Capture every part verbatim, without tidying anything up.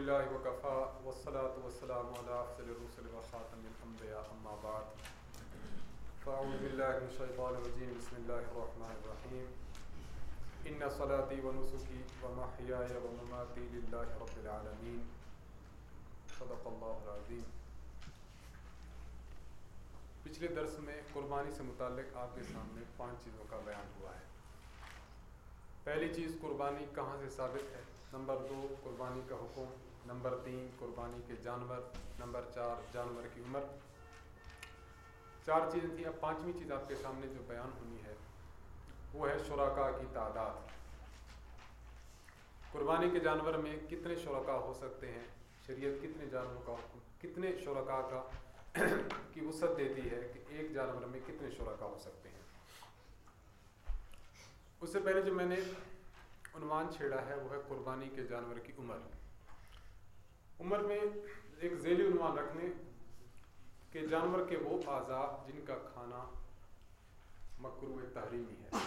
अल्हम्दुलिल्लाहि व कफ़ा वस्सलातु वस्सलामु अला अफ़ज़लिर रुसुलि व ख़ातमिल अंबिया अम्मा बाद फ़अऊज़ु बिल्लाहि मिनश शैतानिर रजीम बिस्मिल्लाहिर रहमानिर रहीम इन्ना सलाती व नुसुकी व महयाया व ममाती लिल्लाहि रब्बिल आलमीन सदक़ल्लाहुल अज़ीम। पिछले दर्स में कुर्बानी से मुताल्लिक़ आपके सामने पांच चीज़ों का बयान हुआ है। पहली चीज़, कुर्बानी कहाँ से साबित है। नंबर दो, कुर्बानी का हुक्म। नंबर तीन, कुर्बानी के जानवर। नंबर चार, जानवर की उम्र। चार चीज़ें थी। अब पांचवी चीज़ आपके सामने जो बयान होनी है वो है शुरका की तादाद। कुर्बानी के जानवर में कितने शुरका हो सकते हैं, शरीयत कितने जानवरों का कितने शुरका का की वुसअत देती है कि एक जानवर में कितने शुरका हो सकते हैं। उससे पहले जो मैंने उन्वान छेड़ा है वो है कुर्बानी के जानवर की उम्र। उम्र में एक ज़ेली उन्वान रखने के जानवर के वो आज़ा जिनका खाना मकरूह तहरीमी है।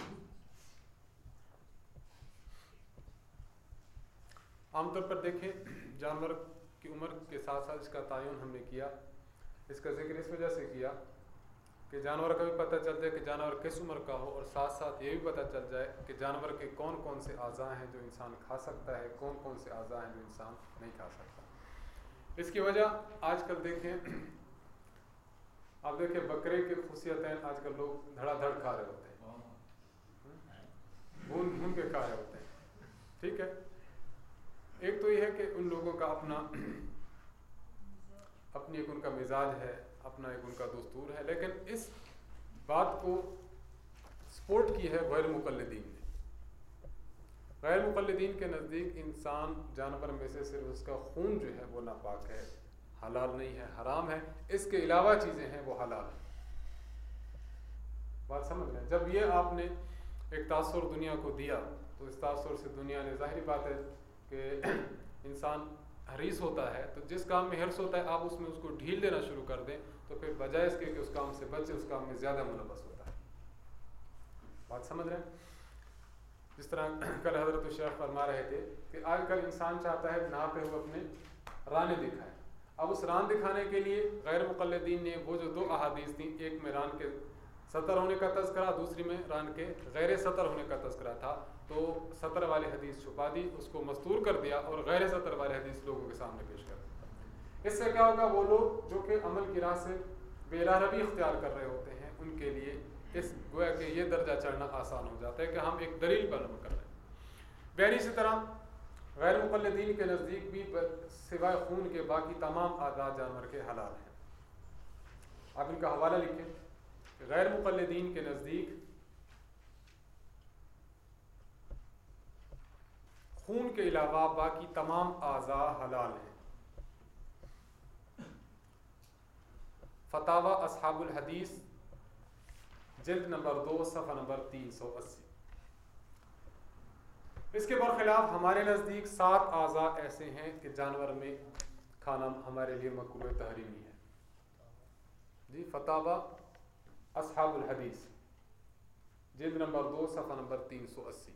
आमतौर पर देखें, जानवर की उम्र के साथ साथ इसका तायुन हमने किया। इसका जिक्र इस वजह से किया कि जानवर का भी पता चल जाए कि जानवर किस उम्र का हो, और साथ साथ ये भी पता चल जाए कि जानवर के कौन कौन से आज़ा हैं जो इंसान खा सकता है, कौन कौन से आज़ा हैं जो इंसान नहीं खा सकता। इसकी वजह आजकल देखें, आप देखें बकरे की खुशियतें आजकल लोग धड़ाधड़ खा रहे होते हैं, भून भून के खा रहे होते हैं। ठीक है, एक तो ये है कि उन लोगों का अपना अपनी एक उनका मिजाज है, अपना एक उनका दस्तूर है, लेकिन इस बात को सपोर्ट की है गैर मुक़ल्लिदीन ने। गैर मुक़ल्लिदीन के नज़दीक इंसान जानवर में से सिर्फ उसका खून जो है वो नापाक है, हलाल नहीं है, हराम है। इसके अलावा चीज़ें हैं वो हलाल है। बात समझ रहे हैं। जब ये आपने एक तासुर दुनिया को दिया तो इस तासुर से दुनिया ने, ज़ाहिर बात है कि इंसान हरीस होता है, तो जिस काम में हिर्स होता है आप उसमें उसको ढील देना शुरू कर दें तो फिर बजाय इसके कि उस काम से बचे उस काम में ज़्यादा मुलव्वस होता है। बात समझ रहे हैं। जिस तरह कल हज़रत शेख फरमा रहे थे कि आजकल इंसान चाहता है नहाते हुए अपने राने दिखाए। अब उस रान दिखाने के लिए गैर मुक़ल्लिदीन ने वो जो दो अहादीस थी, एक में रान के सतर होने का तज़किरा, दूसरी में रान के गैर सतर होने का तज़किरा था, तो सतर वाली हदीस छुपा दी, उसको मस्तूर कर दिया और गैर सतर वाली हदीस लोगों के सामने पेश कर दी। इससे क्या होगा, वो लोग जो कि अमल की राह से बेरारवी इख्तियार कर रहे होते हैं उनके लिए इस गोया कि ये दर्जा चढ़ना आसान हो जाता है कि हम एक दलील पर अमल कर रहे हैं। वैसे इसी तरह गैर मुक़ल्लिदीन के नज़दीक भी सिवाय खून के बाकी तमाम आज़ाद जानवर के हलाल हैं। आप इनका हवाला लिखें। गैर मुक़ल्लिदीन के नज़दीक खून के अलावा बाकी तमाम आज़ा हलाल हैं। फतावा असहाबुल हदीस जिल्द नंबर दो सफ़ा नंबर तीन सौ अस्सी। इसके बरखिलाफ हमारे नज़दीक सात आज़ा ऐसे हैं कि जानवर में खाना हमारे लिए मकरूह तहरीमी है। जी, फतावा असहाबुल हदीस जिल्द नंबर दो सफ़ा नंबर तीन सौ अस्सी।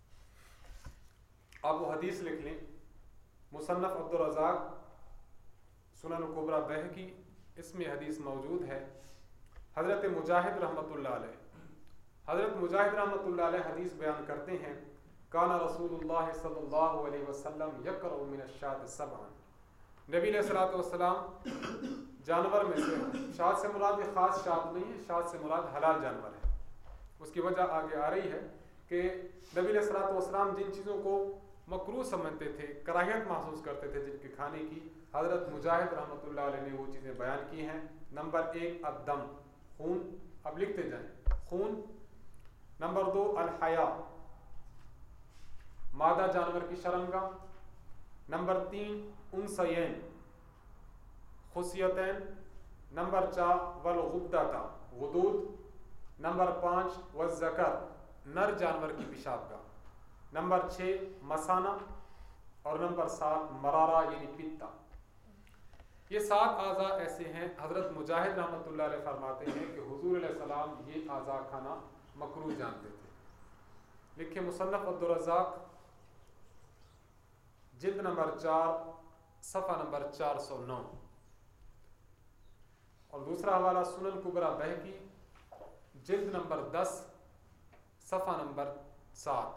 आप वो हदीस लिख लें। मुसन्नफ़ अब्दुर रज़्ज़ाक़ सुनन कुबरा बहकी, इसमें हदीस मौजूद है। हज़रत मुजाहिद रहमतुल्लाह अलैह हज़रत मुजाहिद रहमतुल्लाह अलैह हदीस बयान करते हैं, काना रसूलुल्लाह सल्लल्लाहु अलैहि वसल्लम यक़रउ मिनश्शात सबअन। नबी अलैहिस्सलातु वस्सलाम जानवर में से, शाद से मुराद ये ख़ास शाद नहीं है, शाद से मुराद हलाल जानवर है। उसकी वजह आगे आ रही है कि नबी अलैहिस्सलातु वस्सलाम जिन चीज़ों को मकरूह समझते थे, कराहियत महसूस करते थे जिनके खाने की, हज़रत मुजाहिद रहमतुल्लाह अलैह ने वो चीज़ें बयान की हैं। नंबर एक अद्दम, खून। अब लिखते जाएं, खून। नंबर दो अल-हया, मादा जानवर की शरंगा। नंबर तीन उनसयैन, खुसियतैन। नंबर चार वल गुद्दाता, गुदूद। नंबर पाँच वज़्ज़कर, नर जानवर की पेशाबगाह। नंबर छः मसाना और नंबर सात मरारा यानी पित्ता। ये सात आज़ा ऐसे हैं। हज़रत मुजाहिद रहमतुल्लाह अलैह फरमाते हैं कि हुज़ूर अलैहिस्सलाम ये आज़ा खाना मकरूह जानते थे। लिखे मुसन्नफ़ अब्दुर रज़्ज़ाक़ जिल्द नंबर चार सफ़ा नंबर चार सौ नौ, और दूसरा हवाला सुनन कुबरा बहकी जिल्द नंबर दस सफ़ा नंबर सात।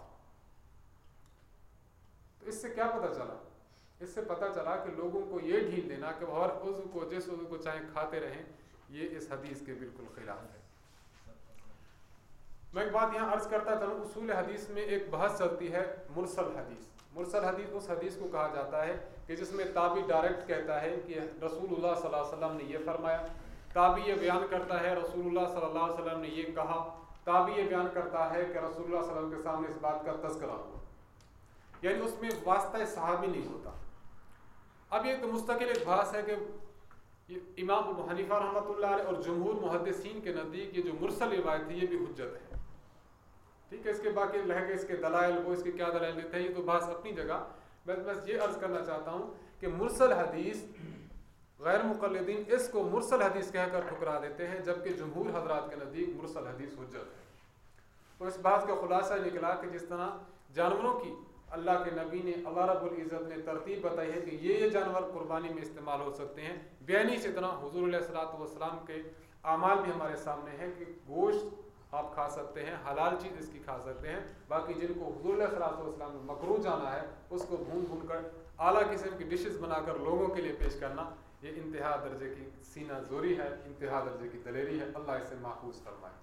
तो इससे क्या पता चला? इससे पता चला कि लोगों को ये ढील देना कि हर उज़्व को जिस उज़्व को चाहे खाते रहें, ये इस हदीस के बिल्कुल खिलाफ है। मैं एक बात यहाँ अर्ज करता था, उसूल हदीस में एक बहस चलती है मुरसल हदीस। मुरसल हदीस उस हदीस को कहा जाता है कि जिसमें ताबी डायरेक्ट कहता है कि रसूलुल्लाह सल्लल्लाहु अलैहि वसल्लम ने ये फरमाया, ताबी ये बयान करता है रसूलुल्लाह सल्लल्लाहु अलैहि वसल्लम ने ये कहा, ताबी ये बयान करता है कि रसूलुल्लाह सल्लल्लाहु अलैहि वसल्लम के सामने इस बात का तज़किरा हुआ, यानी उसमें वास्ता सहाबी नहीं होता। अब ये तो मुस्तकिल एक बहस है कि इमाम अबू हनीफा रहमतुल्लाह अलैह और जमहूर मुहद्दिसीन के नज़दीक ये जो मुरसल रिवायत है ये भी हुज्जत है। ठीक है, इसके बाकी लह गए इसके दलाइल, वो इसके क्या दलाइल देते हैं, ये तो बहस अपनी जगह। मैं बस ये अर्ज करना चाहता हूँ कि मुरसल हदीस गैर मुक़ल्लिदीन इसको मुरसल हदीस कहकर ठुकरा देते हैं, जबकि जमहूर हजरात के नज़दीक मुरसल हदीस हुज्जत है। तो इस बात का खुलासा निकला कि जिस तरह जानवरों की अल्लाह के नबी ने, अल्लाह रब्बुल इज़्ज़त ने तरतीब बताई है कि ये ये जानवर कुर्बानी में इस्तेमाल हो सकते हैं, बेयानी से तरह हुज़ूर अलैहिस्सलातु वस्सलाम के आमाल भी हमारे सामने हैं कि गोश्त आप खा सकते हैं, हलाल चीज़ इसकी खा सकते हैं। बाकी जिनको हुज़ूर अलैहिस्सलातु वस्सलाम ने मकरूह जाना है उसको भून भून कर आला किस्म की डिशेस बनाकर लोगों के लिए पेश करना, ये इंतहा दर्जे की सीना जोरी है, इंतहा दर्जे की दलेरी है। अल्लाह इसे महफूज फरमाए।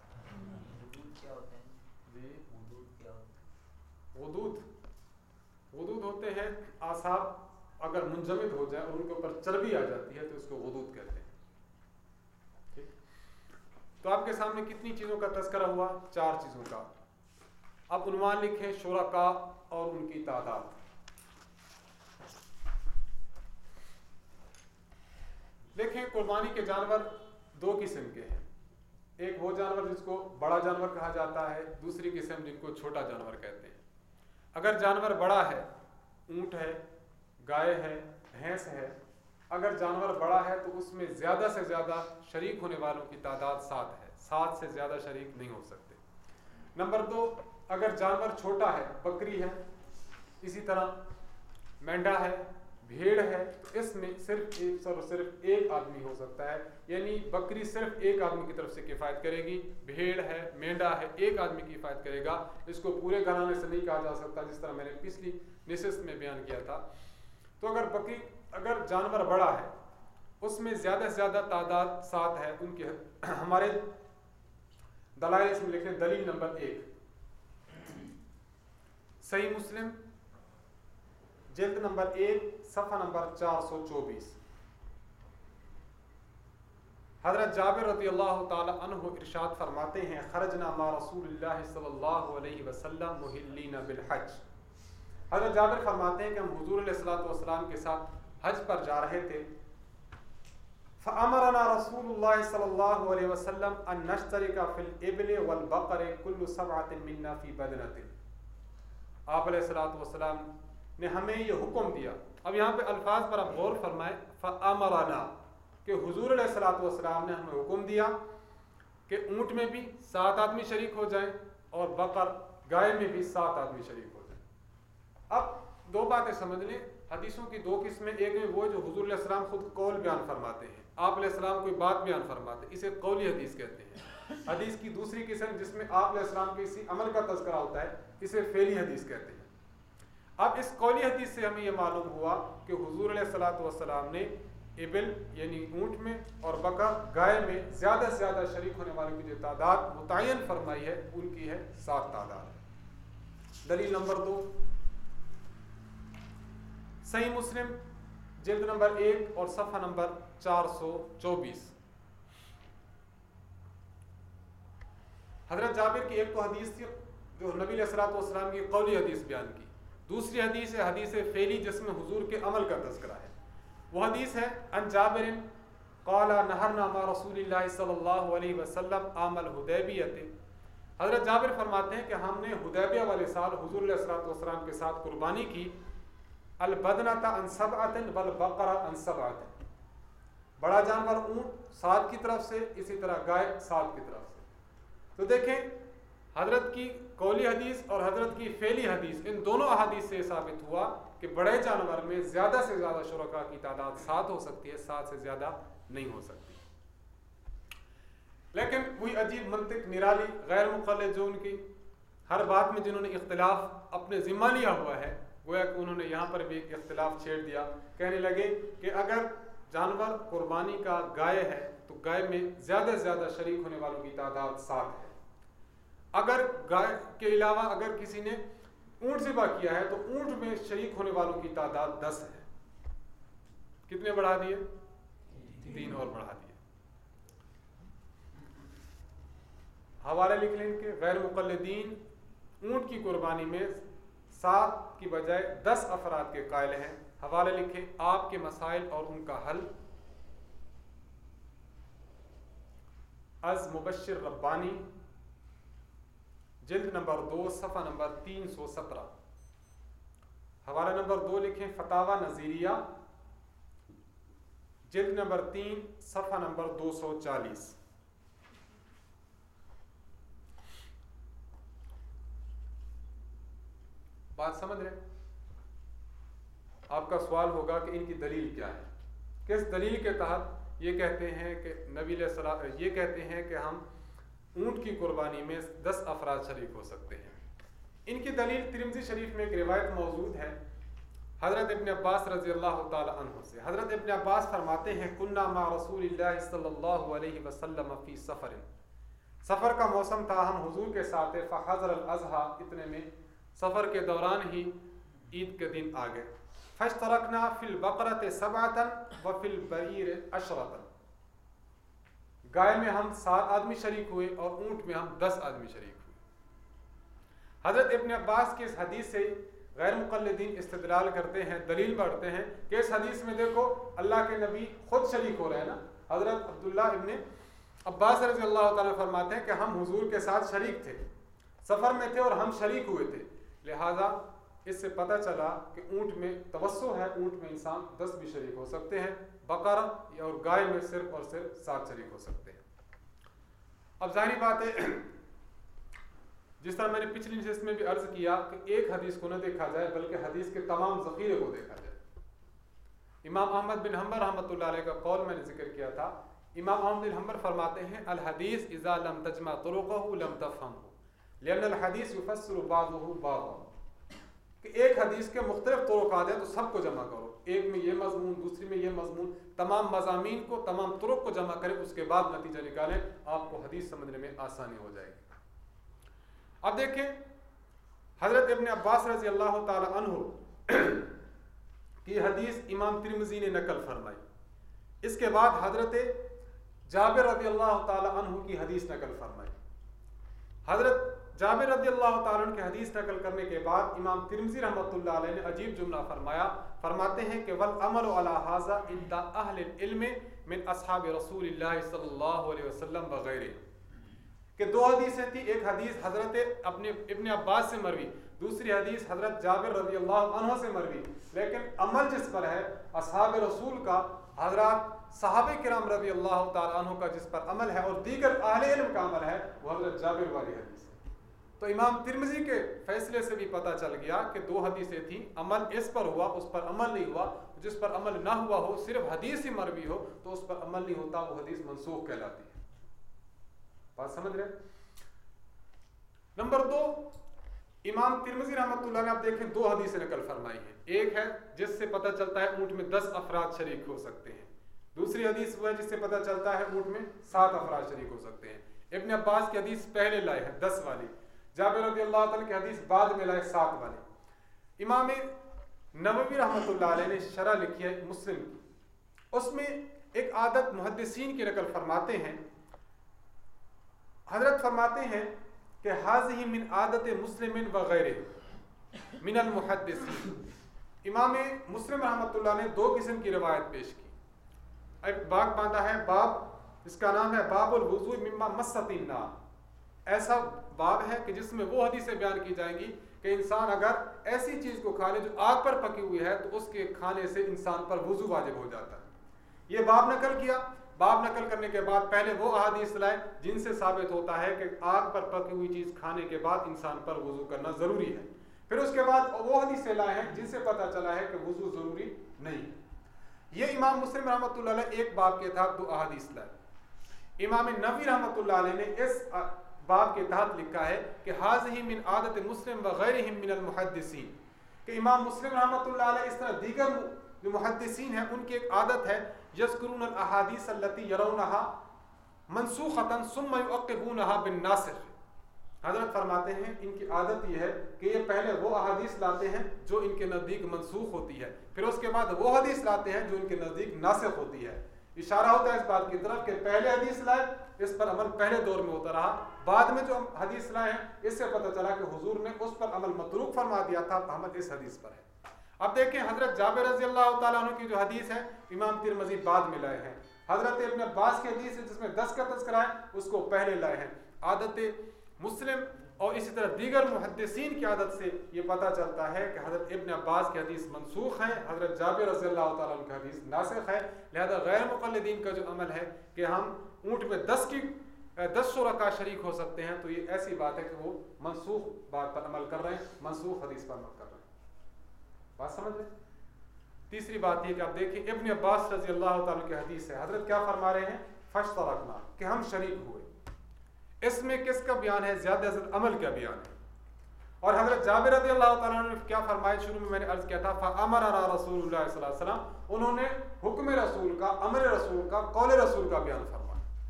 जी वदूद वदूद होते हैं आसाब अगर मुंजमद हो जाए और उनके ऊपर चर्बी आ जाती है तो इसको वदूद कहते हैं। ठीक, तो आपके सामने कितनी चीज़ों का तज़किरा हुआ? चार चीज़ों का। अब उन्वान लिखें शुरका और उनकी तादाद। देखें, कुर्बानी के जानवर दो किस्म के हैं। एक वो जानवर जिसको बड़ा जानवर कहा जाता है, दूसरी किस्म जिनको छोटा जानवर कहते हैं। अगर जानवर बड़ा है, ऊंट है, गाय है, भैंस है, अगर जानवर बड़ा है तो उसमें ज़्यादा से ज़्यादा शरीक होने वालों की तादाद सात है, सात से ज़्यादा शरीक नहीं हो सकते। नंबर दो, अगर जानवर छोटा है, बकरी है, इसी तरह मेंढा है, भेड़ है, तो इसमें सिर्फ एक और सिर्फ एक आदमी हो सकता है, यानी बकरी सिर्फ एक आदमी की तरफ से किफ़ायत करेगी, भेड़ है, मेंढा है, एक आदमी की किफ़ायत करेगा। इसको पूरे घराने से नहीं कहा जा सकता, जिस तरह मैंने पिछली निशिस्त में बयान किया था। तो अगर बकरी अगर जानवर बड़ा है उसमें ज़्यादा से ज़्यादा तादाद सात है। उनके हमारे दलाइल इसमें लिखे, दलील नंबर एक सही मुस्लिम जिल्द नंबर एक सफ़ा नंबर चार सौ चौबीस। हज़रत जाबिर रज़ियल्लाहु ताला अन्हु इरशाद फरमाते हैं, खरजना मा रसूलिल्लाह सल्लल्लाहु अलैहि वसल्लम मुहिल्लीना बिल हज। हज़रत जाबिर फरमाते हैं कि हम हुज़ूर अलैहिस्सलातु वस्सलाम के साथ हज पर जा रहे थे। फ़अमरना रसूलुल्लाह सल्लल्लाहु अलैहि वसल्लम अन नश्तरिका फिल इब्ल वल बक़र कुल्लु सबअतिन मिन्ना फ़ी बदनतिन। आप अलैहिस्सलातु वस्सलाम ने हमें ये हुक्म दिया। अब यहाँ पे अल्फाज पर आप गौर फरमाएं, फ़अमरना कि हुज़ूर अलैहिस्सलातु वस्सलाम ने हमें हुक्म दिया कि ऊँट में भी सात आदमी शरीक हो जाएं और बकर गाय में भी सात आदमी शरीक हो जाएं। अब दो बातें समझ लें, हदीसों की दो किस्में, एक में वो जो हुज़ूर अलैहिस्सलाम खुद कौल बयान फरमाते हैं, आप अलैहिस्सलाम कोई बात बयान फरमाते हैं, इसे कौली हदीस कहते हैं। हदीस की दूसरी किस्म जिसमें आप अलैहिस्सलाम के इसी अमल का तज़किरा होता है, इसे फेली हदीस कहते हैं। अब इस कौली हदीस से हमें यह मालूम हुआ कि हुज़ूर अलैहिस्सलातु वस्सलाम ने इबिल यानी ऊँट में और बकर गाय में ज़्यादा से ज़्यादा शरीक होने वालों की जो तादाद मुतय्यन फरमाई है उनकी है सात तादाद। दलील नंबर दो सही मुस्लिम जिल्द नंबर एक और सफ़ा नंबर चार सौ चौबीस। हज़रत जाबिर की एक तो हदीस थी जो नबी अलैहिस्सलातु वस्सलाम की कौली हदीस बयान की, दूसरी हदीस है हदीस फेली जिसमें हुजूर के अमल का तज़किरा है। वो हदीस है अन जाबिर क़ाला नहरना मा रसूलिल्लाह सल्लल्लाहु अलैहि वसल्लम आमल हुदैबियत। हज़रत जाबिर फरमाते हैं कि हमने हुदैबिया वाले साल हुजूर अलैहिस्सलातु वस्सलाम के साथ कुर्बानी की। अल बदनता अन सबअतिन वल बकरा अन सबअतिन, बड़ा जानवर ऊँट सात की तरफ से, इसी तरह गाय सात की तरफ से। तो देखें हजरत की कौली हदीस और हजरत की फेली हदीस, इन दोनों अहादीस से साबित हुआ कि बड़े जानवर में ज़्यादा से ज़्यादा शुरका की तादाद सात हो सकती है, सात से ज़्यादा नहीं हो सकती। लेकिन वही अजीब मंतिक निराली गैर मुक़ल्लिद जो उनकी हर बात में जिन्होंने इख्तिलाफ अपने ज़िम्मा लिया हुआ है, गोया कि उन्होंने यहाँ पर भी एक इख्तिलाफ छेड़ दिया। कहने लगे कि अगर जानवर कुर्बानी का गाय है तो गाय में ज़्यादा से ज़्यादा शरीक होने वालों की तादाद सात है। अगर गाय के अलावा अगर किसी ने ऊँट ज़िबा किया है तो ऊँट में शरीक होने वालों की तादाद दस है। कितने बढ़ा दिए? तीन और बढ़ा दिए। हवाले लिख लें इनके, गैर मुक़ल्लिदीन ऊँट की कुर्बानी में सात की बजाय दस अफराद के कायल हैं। हवाले लिखे आपके मसाइल और उनका हल, अज़ मुबश्शिर रब्बानी, जिल्द नंबर दो, सफ़ा नंबर तीन सौ सत्रह। हवाला नंबर दो लिखें फतावा नज़ीरिया, जिल्द नंबर तीन, सफ़ा नंबर दो सौ चालीस। बात समझ रहे? आपका सवाल होगा कि इनकी दलील क्या है, किस दलील के तहत ये कहते हैं कि नबी सल्लल्लाहु अलैहि वसल्लम ये कहते हैं कि हम ऊँट की कुर्बानी में दस अफराद शरीक हो सकते हैं। इनकी दलील तिरमिज़ी शरीफ में एक रिवायत मौजूद है हज़रत इब्न अब्बास रज़ी अल्लाह तआला अन्हु से। हज़रत इब्न अब्बास फरमाते हैं कुन्ना मा रसूलिल्लाह सल्लल्लाहु अलैहि वसल्लम फ़ी सफ़रिन, सफ़र का मौसम था, हम हुजूर के साथ थे। फ़हज़र अल-अज़हा, इतने में सफ़र के दौरान ही ईद के दिन आ गए। फ़श्तरकना फ़िल बक़रत सबअतन व फ़िल बईर अशरतन, गाय में हम सात आदमी शरीक हुए और ऊँट में हम दस आदमी शरीक हुए। हज़रत इब्न अब्बास की इस हदीस से गैर मुक़ल्लिदीन इस्तिदलाल करते हैं, दलील बढ़ते हैं कि इस हदीस में देखो अल्लाह के नबी खुद शरीक हो रहे हैं ना। हज़रत अब्दुल्ला इब्न अब्बास रज़ी अल्लाह तआला फरमाते हैं कि हम हुजूर के साथ शरीक थे, सफ़र में थे और हम शरीक हुए थे। लिहाजा इससे पता चला कि ऊँट में तवस्सु है, ऊँट में इंसान दस भी शरीक हो सकते हैं, बकरा और गाय में सिर्फ और सिर्फ सात शरीक हो सकते हैं। अब जाहिर बात है, जिस तरह मैंने पिछली नशिस्त में भी अर्ज किया कि एक हदीस को न देखा जाए बल्कि हदीस के तमाम ज़ख़ीरे को देखा जाए। इमाम अहमद बिन हम्बल रहमतुल्लाह अलैह का कौल मैंने जिक्र किया था। इमाम अहमद बिन हम्बल फरमाते हैं अल हदीस इज़ा लम तजमा तुरुक़हु लम तफ़हमहु लिअन्न अल हदीस युफ़स्सिरु बाज़ुहु बाज़न, कि एक हदीस के मुख्तलिफ तुरुक़ात हैं तो सबको जमा करो, एक में ये मज़मून, दूसरी में ये मज़मून, तमाम मज़ामीन को, तमाम तुरुक़ को जमा करें, उसके बाद नतीजा निकालें, आपको हदीस समझने में आसानी हो जाएगी। अब देखें हज़रत इब्न अब्बास रज़ी अल्लाह तआला अन्हु की हदीस इमाम तिरमिज़ी ने नकल फरमाई। इसके बाद हज़रत जाबिर रज़ी अल्लाह तआला अन्हु की हदीस नकल फरमाई। हज़रत जाबिर रज़ी अल्लाह तआला अन्हु की हदीस नकल करने के बाद इमाम तिरमिज़ी रहमतुल्लाह अलैह ने अजीब जुमला फरमाया। फरमाते हैं कि वल अमलु अला हाज़ा इंदा अहलिल इल्म मिन अस्हाबि रसूलिल्लाह सल्लल्लाहु अलैहि वसल्लम वगैरह, कि दो हदीसें थी, एक हदीस हज़रत अपने इब्न अब्बास से मरवी, दूसरी हदीस हज़रत जाबिर रज़ी अल्लाह अन्हु से मरवी, लेकिन अमल जिस पर है अस्हाब रसूल का, हज़रत सहाबे किराम रज़ी अल्लाह तआला अन्हु का जिस पर अमल है और दीगर अहले इल्म का अमल है वो हज़रत जाबिर वाली हदीस है। तो इमाम तिरमिज़ी के फैसले से भी पता चल गया कि दो हदीसें थी, अमल इस पर हुआ, उस पर अमल नहीं हुआ। जिस पर अमल ना हुआ हो, सिर्फ हदीस ही मरवी हो, तो उस पर अमल नहीं होता, वो हदीस मनसूख कहलाती है। बात समझ रहे? नंबर दो, इमाम तिरमिज़ी रहमतुल्लाह ने आप देखें दो हदीसें नकल फरमाई हैं। एक है जिससे पता चलता है ऊँट में दस अफराद शरीक हो सकते हैं, दूसरी हदीस वो है जिससे पता चलता है ऊँट में सात अफराद शरीक हो सकते हैं। इब्न अब्बास की हदीस पहले लाए है दस वाली, जाबिर रज़ी अल्लाह तआला की हदीस बाद में लाए सात वाली। इमाम नववी रहमतुल्लाह अलैह ने शरह लिखी है मुस्लिम की, उसमें एक आदत मुहद्दिसीन की नकल फरमाते हैं। हजरत फरमाते हैं कि हाज़िही मिन आदत मुस्लिमिन वगैरह मिनल मुहद्दिसीन। इमाम मुस्लिम रहमतुल्लाह ने दो किस्म की रिवायत पेश की। एक बाग बांधा है बाब, इसका नाम है बाबुल वुज़ू मिम्मा मस्सतिन नार। ऐसा बाब है कि जिसमें वो हदीसें बयान की जाएंगी कि इंसान अगर ऐसी चीज़ को खा ले जो आग पर पकी हुई है तो उसके खाने से इंसान पर वुज़ू वाजिब हो जाता है। ये बाब नकल किया। बाब नकल करने के बाद पहले वो अहादीस लाए जिनसे साबित होता है कि आग पर पकी हुई चीज़ खाने के बाद इंसान पर वुजू करना ज़रूरी है। फिर उसके बाद वो हदीसें लाए हैं जिनसे पता चला है कि वुजू ज़रूरी नहीं है। ये इमाम मुस्लिम रहमतुल्लाह अलैह एक बाब के तहत दो अहादीस लाए। इमाम नबवी रहमतुल्लाह अलैह ने इस बाब के तहत लिखा है कि हाज़िही मिन आदत मुस्लिम व गैरिहिम मिनल मुहद्दिसीन, कि इमाम मुस्लिम रहमतुल्लाह अलैह इस तरह दीगर जो मुहद्दिसीन हैं उनकी एक आदत है, यज़कुरून अल अहादीस अल्लती यरौनहा मनसूखतन सुम्मा युअक्किबूनहा बिन नासिख। हजरत फरमाते हैं इनकी आदत यह है कि ये पहले वो अहादीस लाते हैं जो इनके नज़दीक मनसूख होती है, फिर उसके बाद वो हदीस लाते हैं जो इनके नज़दीक नासिख होती है। इशारा होता है इस बात की तरफ कि पहले हदीस लाए, इस पर अमल पहले दौर में होता रहा, बाद में जो हम हदीस लाए हैं इससे पता चला कि हुजूर ने उस पर अमल मतरूक फरमा दिया था, अमल इस हदीस पर है। अब देखें हजरत जाबिर रज़ी अल्लाह तआला अन्हु की जो हदीस है इमाम तिरमिज़ी बाद में लाए हैं। हजरत इब्न अब्बास की हदीस है जिसमें दस का तज़किरा है उसको पहले लाए हैं। आदत मुस्लिम और इसी तरह दीगर मुहद्दिसीन की आदत से ये पता चलता है कि हज़रत इब्न अब्बास की हदीस मनसूख है, हज़रत जाबिर रज़ी अल्लाह तआला अन्हु की हदीस नासिख है। लिहाजा गैर मुक़ल्लिदीन का जो अमल है कि हम ऊँट में दस की दस शुरका शरीक हो सकते हैं, तो ये ऐसी बात है कि वो मनसूख बात पर अमल कर रहे हैं, मनसूख हदीस पर अमल कर रहे हैं। बात समझ रहे? तीसरी बात ये कि आप देखिए इब्न अब्बास रज़ी अल्लाह तआला की हदीस है, हज़रत क्या फरमा रहे हैं, फश्तरकना, कि हम शरीक हुए। इसमें किसका बयान है, ज़्यादा से ज़्यादा अमल का बयान है। और हज़रत जाबिर रज़ी अल्लाह तआला अन्हु ने क्या फरमाया, शुरू में मैंने अर्ज़ किया था, फ़अमरना रसूलुल्लाह सल्लल्लाहु अलैहि वसल्लम, उन्होंने हुक्म रसूल का, अमर रसूल का, कौल रसूल का बयान फरमाया।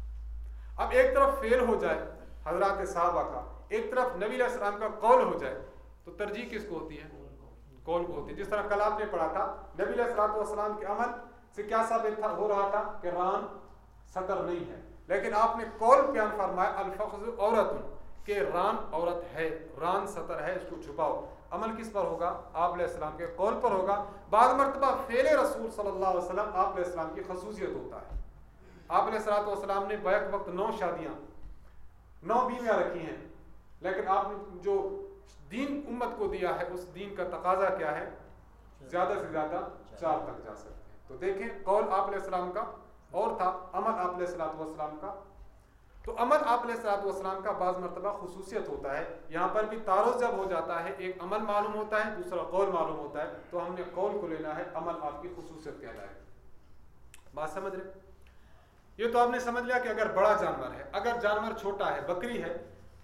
अब एक तरफ फेल हो जाए हज़रात सहाबा का, एक तरफ नबी अलैहि सलाम का कौल हो जाए, तो तरजीह किसको होती है, कौल को होती है। जिस तरह कल आपने पढ़ा था नबी अलैहि सलाम के अमल से क्या साबित था, हो रहा था कि रान सतर नहीं है, लेकिन आपने कौल बयान फरमाया अल-फ़ख़्ज़ु औरतुन, के रान औरत है, रान सतर है, इसको छुपाओ। अमल किस पर होगा, आप अलैहिस्सलाम के कौल पर होगा। बाद मरतबा फ़ेल रसूल सल्लल्लाहु अलैहि वसल्लम आप अलैहिस्सलाम की खसूसियत होता है। आप अलैहिस्सलाम ने बैक वक्त नौ शादियाँ, नौ बीवियाँ रखी हैं, लेकिन आपने जो दीन उम्मत को दिया है उस दीन का तकाजा क्या है, ज़्यादा से ज़्यादा चार तक जा सकते हैं। तो देखें कौल आप अलैहिस्सलाम का और था, अमल आप अलैहिस्सलाम का। तो अमल आप अलैहिस्सलाम का बाज़ मरतबा खुसूसियत होता है। यहाँ पर भी तारुज़ जब हो जाता है, एक अमल मालूम होता है, दूसरा कौल मालूम होता है, तो हमने कौल को लेना है, अमल आपकी खुसूसियत कहलाएगा। बात समझ रहे? ये तो आपने समझ लिया कि अगर बड़ा जानवर है, अगर जानवर छोटा है, बकरी है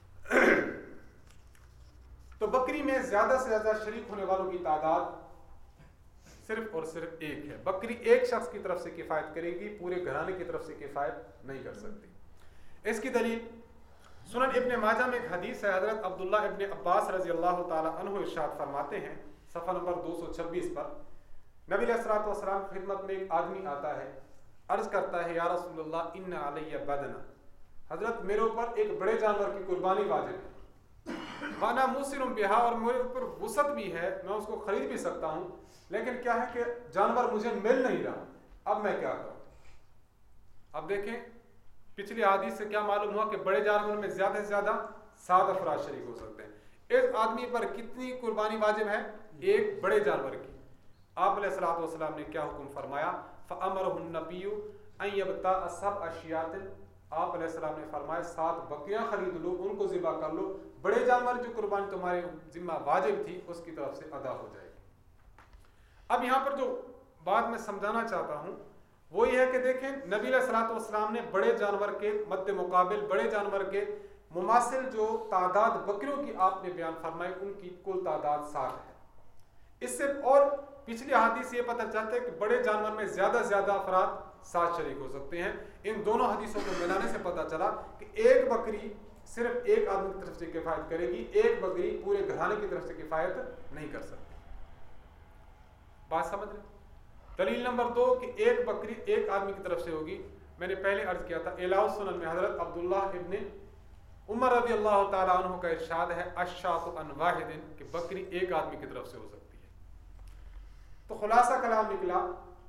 तो बकरी में ज्यादा से ज्यादा शरीक होने वालों की तादाद सिर्फ और सिर्फ एक है। बकरी एक शख्स की तरफ से किफायत करेगी, पूरे घराने की तरफ से किफायत नहीं कर सकती। इसकी दलील सुनन इब्न माजा में एक हदीस है, हजरत अब्दुल्लाह इब्न अब्बास रजी अल्लाह ताला अन्हु इरशाद फरमाते हैं सफ़ा नंबर दो सौ छब्बीस पर, नबी अलैहिस्सलातु वस्सलाम की खिदमत में एक आदमी आता है, अर्ज करता है या रसूलल्लाह इन्ना अलैया बदना, हजरत मेरे ऊपर एक बड़े जानवर की कुर्बानी वाजिब है, वाना मुसिरुम बिहा, और मेरे ऊपर वुसअत भी है, मैं उसको खरीद भी सकता हूँ, लेकिन क्या है कि जानवर मुझे मिल नहीं रहा, अब मैं क्या करूँ। अब देखें पिछली हदीस से क्या मालूम हुआ कि बड़े जानवर में ज्यादा से ज्यादा सात अफराद शरीक हो सकते हैं। इस आदमी पर कितनी कुर्बानी वाजिब है, एक बड़े जानवर की। आप अलैहिस्सलातु वस्सलाम ने क्या हुक्म फरमाया, फ़अमरहुन नबिय्यु अन यब्ता सब अशियातिन, आप अलैहिस्सलाम ने फरमाया सात बकरियां खरीद लो, उनको ज़िबा कर लो, बड़े जानवर जो कुर्बानी तुम्हारे जिम्मा वाजिब थी उसकी तरफ से अदा हो जाएगी। अब यहाँ पर जो बात मैं समझाना चाहता हूँ वो ये है कि देखें नबी अलैहिस्सलातु वस्सलाम ने बड़े जानवर के मद्दे मुकाबिल, बड़े जानवर के मुमासिल जो तादाद बकरियों की आपने बयान फरमाई, उनकी कुल तादाद सात है। इससे और पिछली हदीस ये पता चलता है कि बड़े जानवर में ज्यादा से ज्यादा अफराद सात शरीक हो सकते हैं। इन दोनों हदीसों को मिलाने से पता चला कि एक बकरी सिर्फ एक आदमी की तरफ से किफायत करेगी, एक बकरी पूरे घराने की तरफ से किफायत नहीं कर सकती। बात समझ रहे? दलील नंबर दो कि एक बकरी एक आदमी की तरफ से होगी, मैंने पहले अर्ज किया था इलाउ सुनन में हजरत अब्दुल्लाह इब्न उमर रज़ी अल्लाह ताला अन्हु का इरशाद है अश्शातु अन वाहिदिन, कि बकरी एक आदमी की तरफ से हो सकती है। तो खुलासा कलाम निकला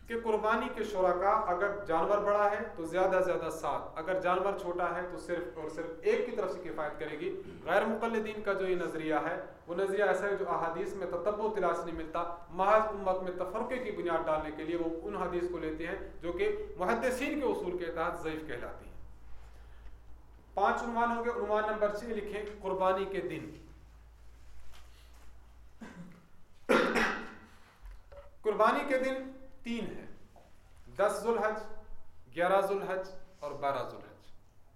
कि कुर्बानी के शुरका अगर जानवर बड़ा है तो ज़्यादा से ज़्यादा सात, अगर जानवर छोटा है तो सिर्फ और सिर्फ एक की तरफ से किफ़ायत करेगी। गैर मुक़ल्लिदीन का जो ये नज़रिया है वो नज़रिया ऐसा है जो अहादीस में ततब्बु तिलाश नहीं मिलता, महज उम्मत में तफर्के की बुनियाद डालने के लिए वो उन हदीस को लेते हैं जो कि मुहद्दिसीन के उसूल के तहत ज़ईफ़ कहलाती हैं। पाँच उन्वान हो गए। उन्वान नंबर छः लिखें कुर्बानी के दिन। कुर्बानी के दिन तीन है, दस जुल्हज, ग्यारह जुल्हज और बारह जुल्हज।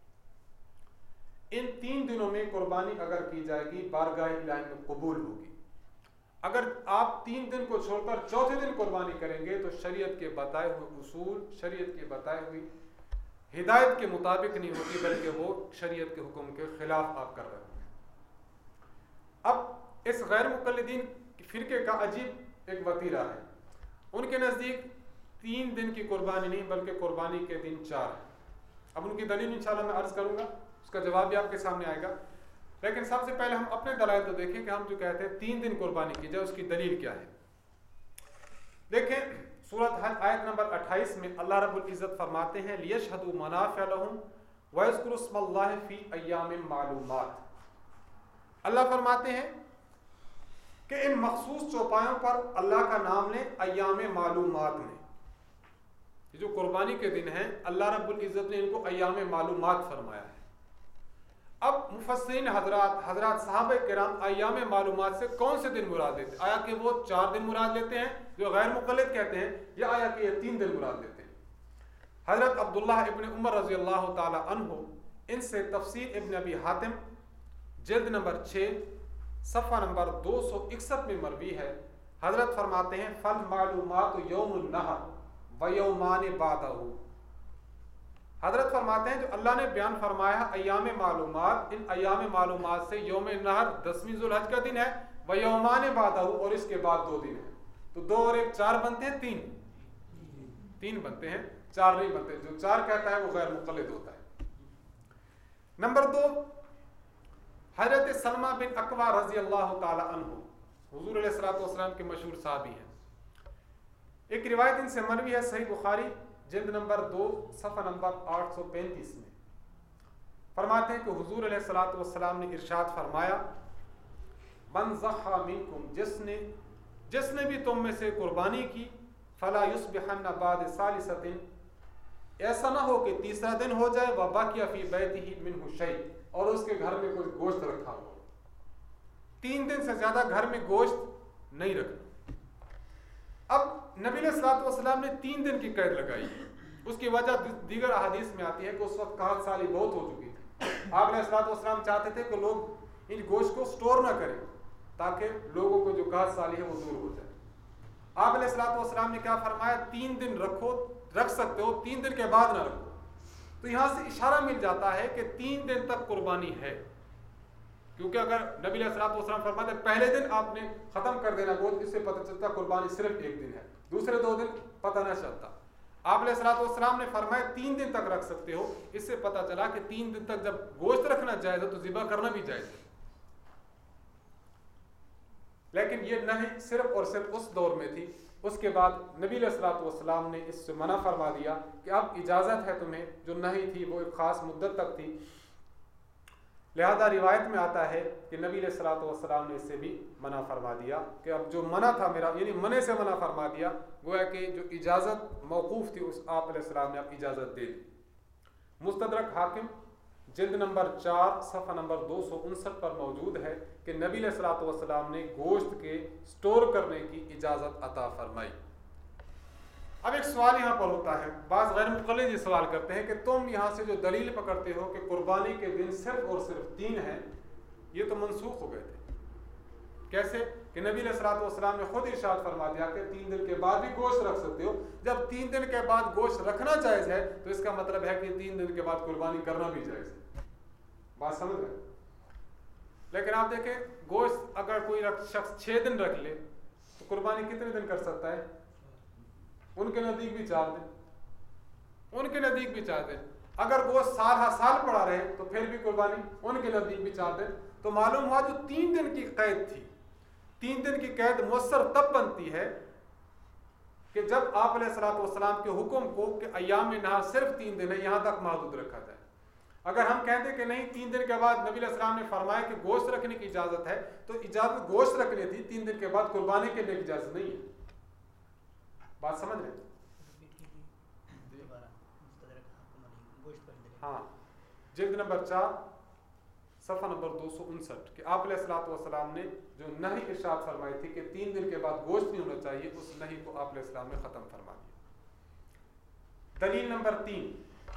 इन तीन दिनों में कुर्बानी अगर की जाएगी बारगाह इलाही में कबूल होगी। अगर आप तीन दिन को छोड़कर चौथे दिन कुर्बानी करेंगे तो शरीयत के बताए हुए उसूल, शरीयत के बताए हुई हिदायत के मुताबिक नहीं होगी, बल्कि वो शरीयत के हुक्म के खिलाफ आप कर रहे होंगे। अब इस गैर मुक़ल्लिदीन फिरके का अजीब एक वतीरा है। उनके नज़दीक तीन दिन की कुर्बानी नहीं बल्कि कुर्बानी के दिन चार है। अब उनकी दलील इंशाल्लाह मैं अर्ज़ करूँगा, उसका जवाब भी आपके सामने आएगा। लेकिन सबसे पहले हम अपने दलाइल तो देखें कि हम जो कहते हैं तीन दिन कुर्बानी की जाए उसकी दलील क्या है। देखें सूरत हज आयत नंबर अट्ठाईस में अल्लाह रब्बुल इज़्ज़त फरमाते हैं लियशहदू मनाफ़िअ लहुम व यज़कुरु स्मल्लाहि फ़ी अय्यामिन मालूमात। अल्लाह फरमाते हैं कि इन मखसूस चौपायों पर अल्लाह का नाम लें अय्याम मालूमात में। ये जो कुर्बानी के दिन हैं अल्लाह रब्बुल इज़्ज़त ने इनको अय्याम मालूमात फरमाया है। अब मुफस्सिरीन हजरात हजरात सहाबा किराम अय्याम मालूमात से कौन से दिन मुराद लेते हैं? आया कि वो चार दिन मुराद लेते हैं जो गैर मुक़ल्लिद कहते हैं, या आया कि ये तीन दिन मुराद लेते हैं? हजरत अब्दुल्लाह इब्न उमर रज़ी अल्लाह ताला अन्हु इनसे तफसीर इब्न अबी हातिम जिल्द नंबर छः सफ़ा नंबर दो सौ इकसठ में मरवी है। हजरत फरमाते हैं फल मालूमात यौमुन नहर व यौमान बादहु। हजरत फरमाते हैं जो अल्लाह ने बयान फरमाया अय्याम मालूमात, इन अय्याम मालूमात से यौम नहर दसवीं जुल्हज का दिन है, व यौमान बादहु और इसके बाद दो दिन है। तो दो और एक चार बनते हैं, तीन तीन बनते हैं, चार नहीं बनते। जो चार कहता है वो गैर मुक़ल्लिद होता है। नंबर दो, हजरत सलमा बिन अकवा रजी अल्लाह ताला अन्हु हुजूर अलैहिस्सलातु वस्सलाम के मशहूर साहबी हैं। एक रिवायत इनसे मरवी है सही बुखारी जिल्द नंबर दो सफ़ा नंबर आठ सौ पैंतीस में। फरमाते हैं कि हुजूर अलैहिस्सलातु वस्सलाम ने इरशाद फरमाया मन ज़हा मिनकुम, जिसने जिसने भी तुम में से कुर्बानी की फला युस्बिहन्ना बाद सालिसतिन, ऐसा ना हो कि तीसरा दिन हो जाए व बाकिया फी बैतिही मिन्हु शै, और उसके घर में कुछ गोश्त रखा हो। तीन दिन से ज्यादा घर में गोश्त नहीं रखना। अब नबी सल्लल्लाहु अलैहि वसल्लम ने तीन दिन की कैद लगाई। उसकी वजह दीगर अहादीस में आती है कि उस वक्त कहत साली बहुत हो चुकी थी। आप सल्लल्लाहु अलैहि वसल्लम चाहते थे कि लोग इन गोश्त को स्टोर ना करें ताकि लोगों को जो कहत साली है वो दूर हो जाए। आप सल्लल्लाहु अलैहि वसल्लम ने क्या फरमाया, तीन दिन रखो, रख सकते हो, तीन दिन के बाद ना रखो। तो यहाँ से इशारा मिल जाता है कि तीन दिन तक कुर्बानी है, क्योंकि अगर नबी सल्लल्लाहु अलैहि वसल्लम फरमाते पहले दिन आपने खत्म कर देना गोश्त, इससे पता चलता कुर्बानी सिर्फ एक दिन है, दूसरे दो दिन पता न चलता। आप सल्लल्लाहु अलैहि वसल्लम ने फरमाया तीन दिन तक रख सकते हो, इससे पता चला कि तीन दिन तक जब गोश्त रखना जायज़ है तो ज़िबा करना भी जायज़ है। लेकिन ये नहीं सिर्फ और सिर्फ उस दौर में थी। उसके बाद नबी सल्लल्लाहु अलैहि वसल्लम ने इससे मना फरमा दिया कि अब इजाज़त है तुम्हें, जो नहीं थी वो एक ख़ास मुद्दत तक थी। लिहाजा रिवायत में आता है कि नबी सल्लल्लाहु अलैहि वसल्लम ने इससे भी मना फरमा दिया कि अब जो मना था मेरा, यानी मने से मना फरमा दिया, गोया कि जो इजाज़त मौकूफ़ थी उस आप अलैहिस्सलाम ने अब इजाज़त दे दी। मुस्तदरक हाकिम जिल्द नंबर चार सफ़ा नंबर दो सौ उनसठ पर मौजूद है कि नबी सल्लल्लाहु अलैहि वसल्लम ने गोश्त के स्टोर करने की इजाज़त अता फरमाई। अब एक सवाल यहाँ पर होता है, बाज़ गैर मुक़ल्लिद ये सवाल करते हैं कि तुम यहाँ से जो दलील पकड़ते हो कि कुर्बानी के दिन सिर्फ और सिर्फ तीन हैं, ये तो मनसूख हो गए थे। कैसे कि नबी सल्लल्लाहु अलैहि वसल्लम ने खुद इरशाद फरमा दिया कि तीन दिन के बाद भी गोश्त रख सकते हो। जब तीन दिन के बाद गोश्त रखना जायज़ है तो इसका मतलब है कि तीन दिन के बाद कुर्बानी करना भी जायज़ है। बात समझ रहे? लेकिन आप देखें गोश्त अगर कोई शख्स छः दिन रख ले तो कुर्बानी कितने दिन कर सकता है? उनके नज़दीक भी चार दिन, उनके नज़दीक भी चार दिन। अगर गोश्त साल हर साल पड़ा रहे तो फिर भी कुर्बानी उनके नज़दीक भी चार दिन। तो मालूम हुआ जो तीन दिन की कैद थी, तीन दिन की कैद मुअस्सर तब बनती है कि जब आप अलैहिस्सलाम के हुक्म को कि अय्याम नहार सिर्फ तीन दिन है यहाँ तक महदूद रखा जाए। अगर हम कहते कि नहीं तीन दिन के बाद नबी अलैहिस्सलाम ने फरमाया कि गोश्त रखने की इजाजत है, तो इजाजत गोश्त रखनी थी, तीन दिन के बाद कुर्बानी के लिए इजाजत नहीं है। बात समझ रहे? हाँ, जिल्द नंबर चार सफ़ा नंबर दो सौ उनसठ कि आप अलैहिस्सलाम ने जो नही इरशाद फरमाई थी कि तीन दिन के बाद गोश्त नहीं होना चाहिए, उस नही को आप अलैहिस्सलाम ने ख़त्म फरमा दिया। दलील नंबर तीन,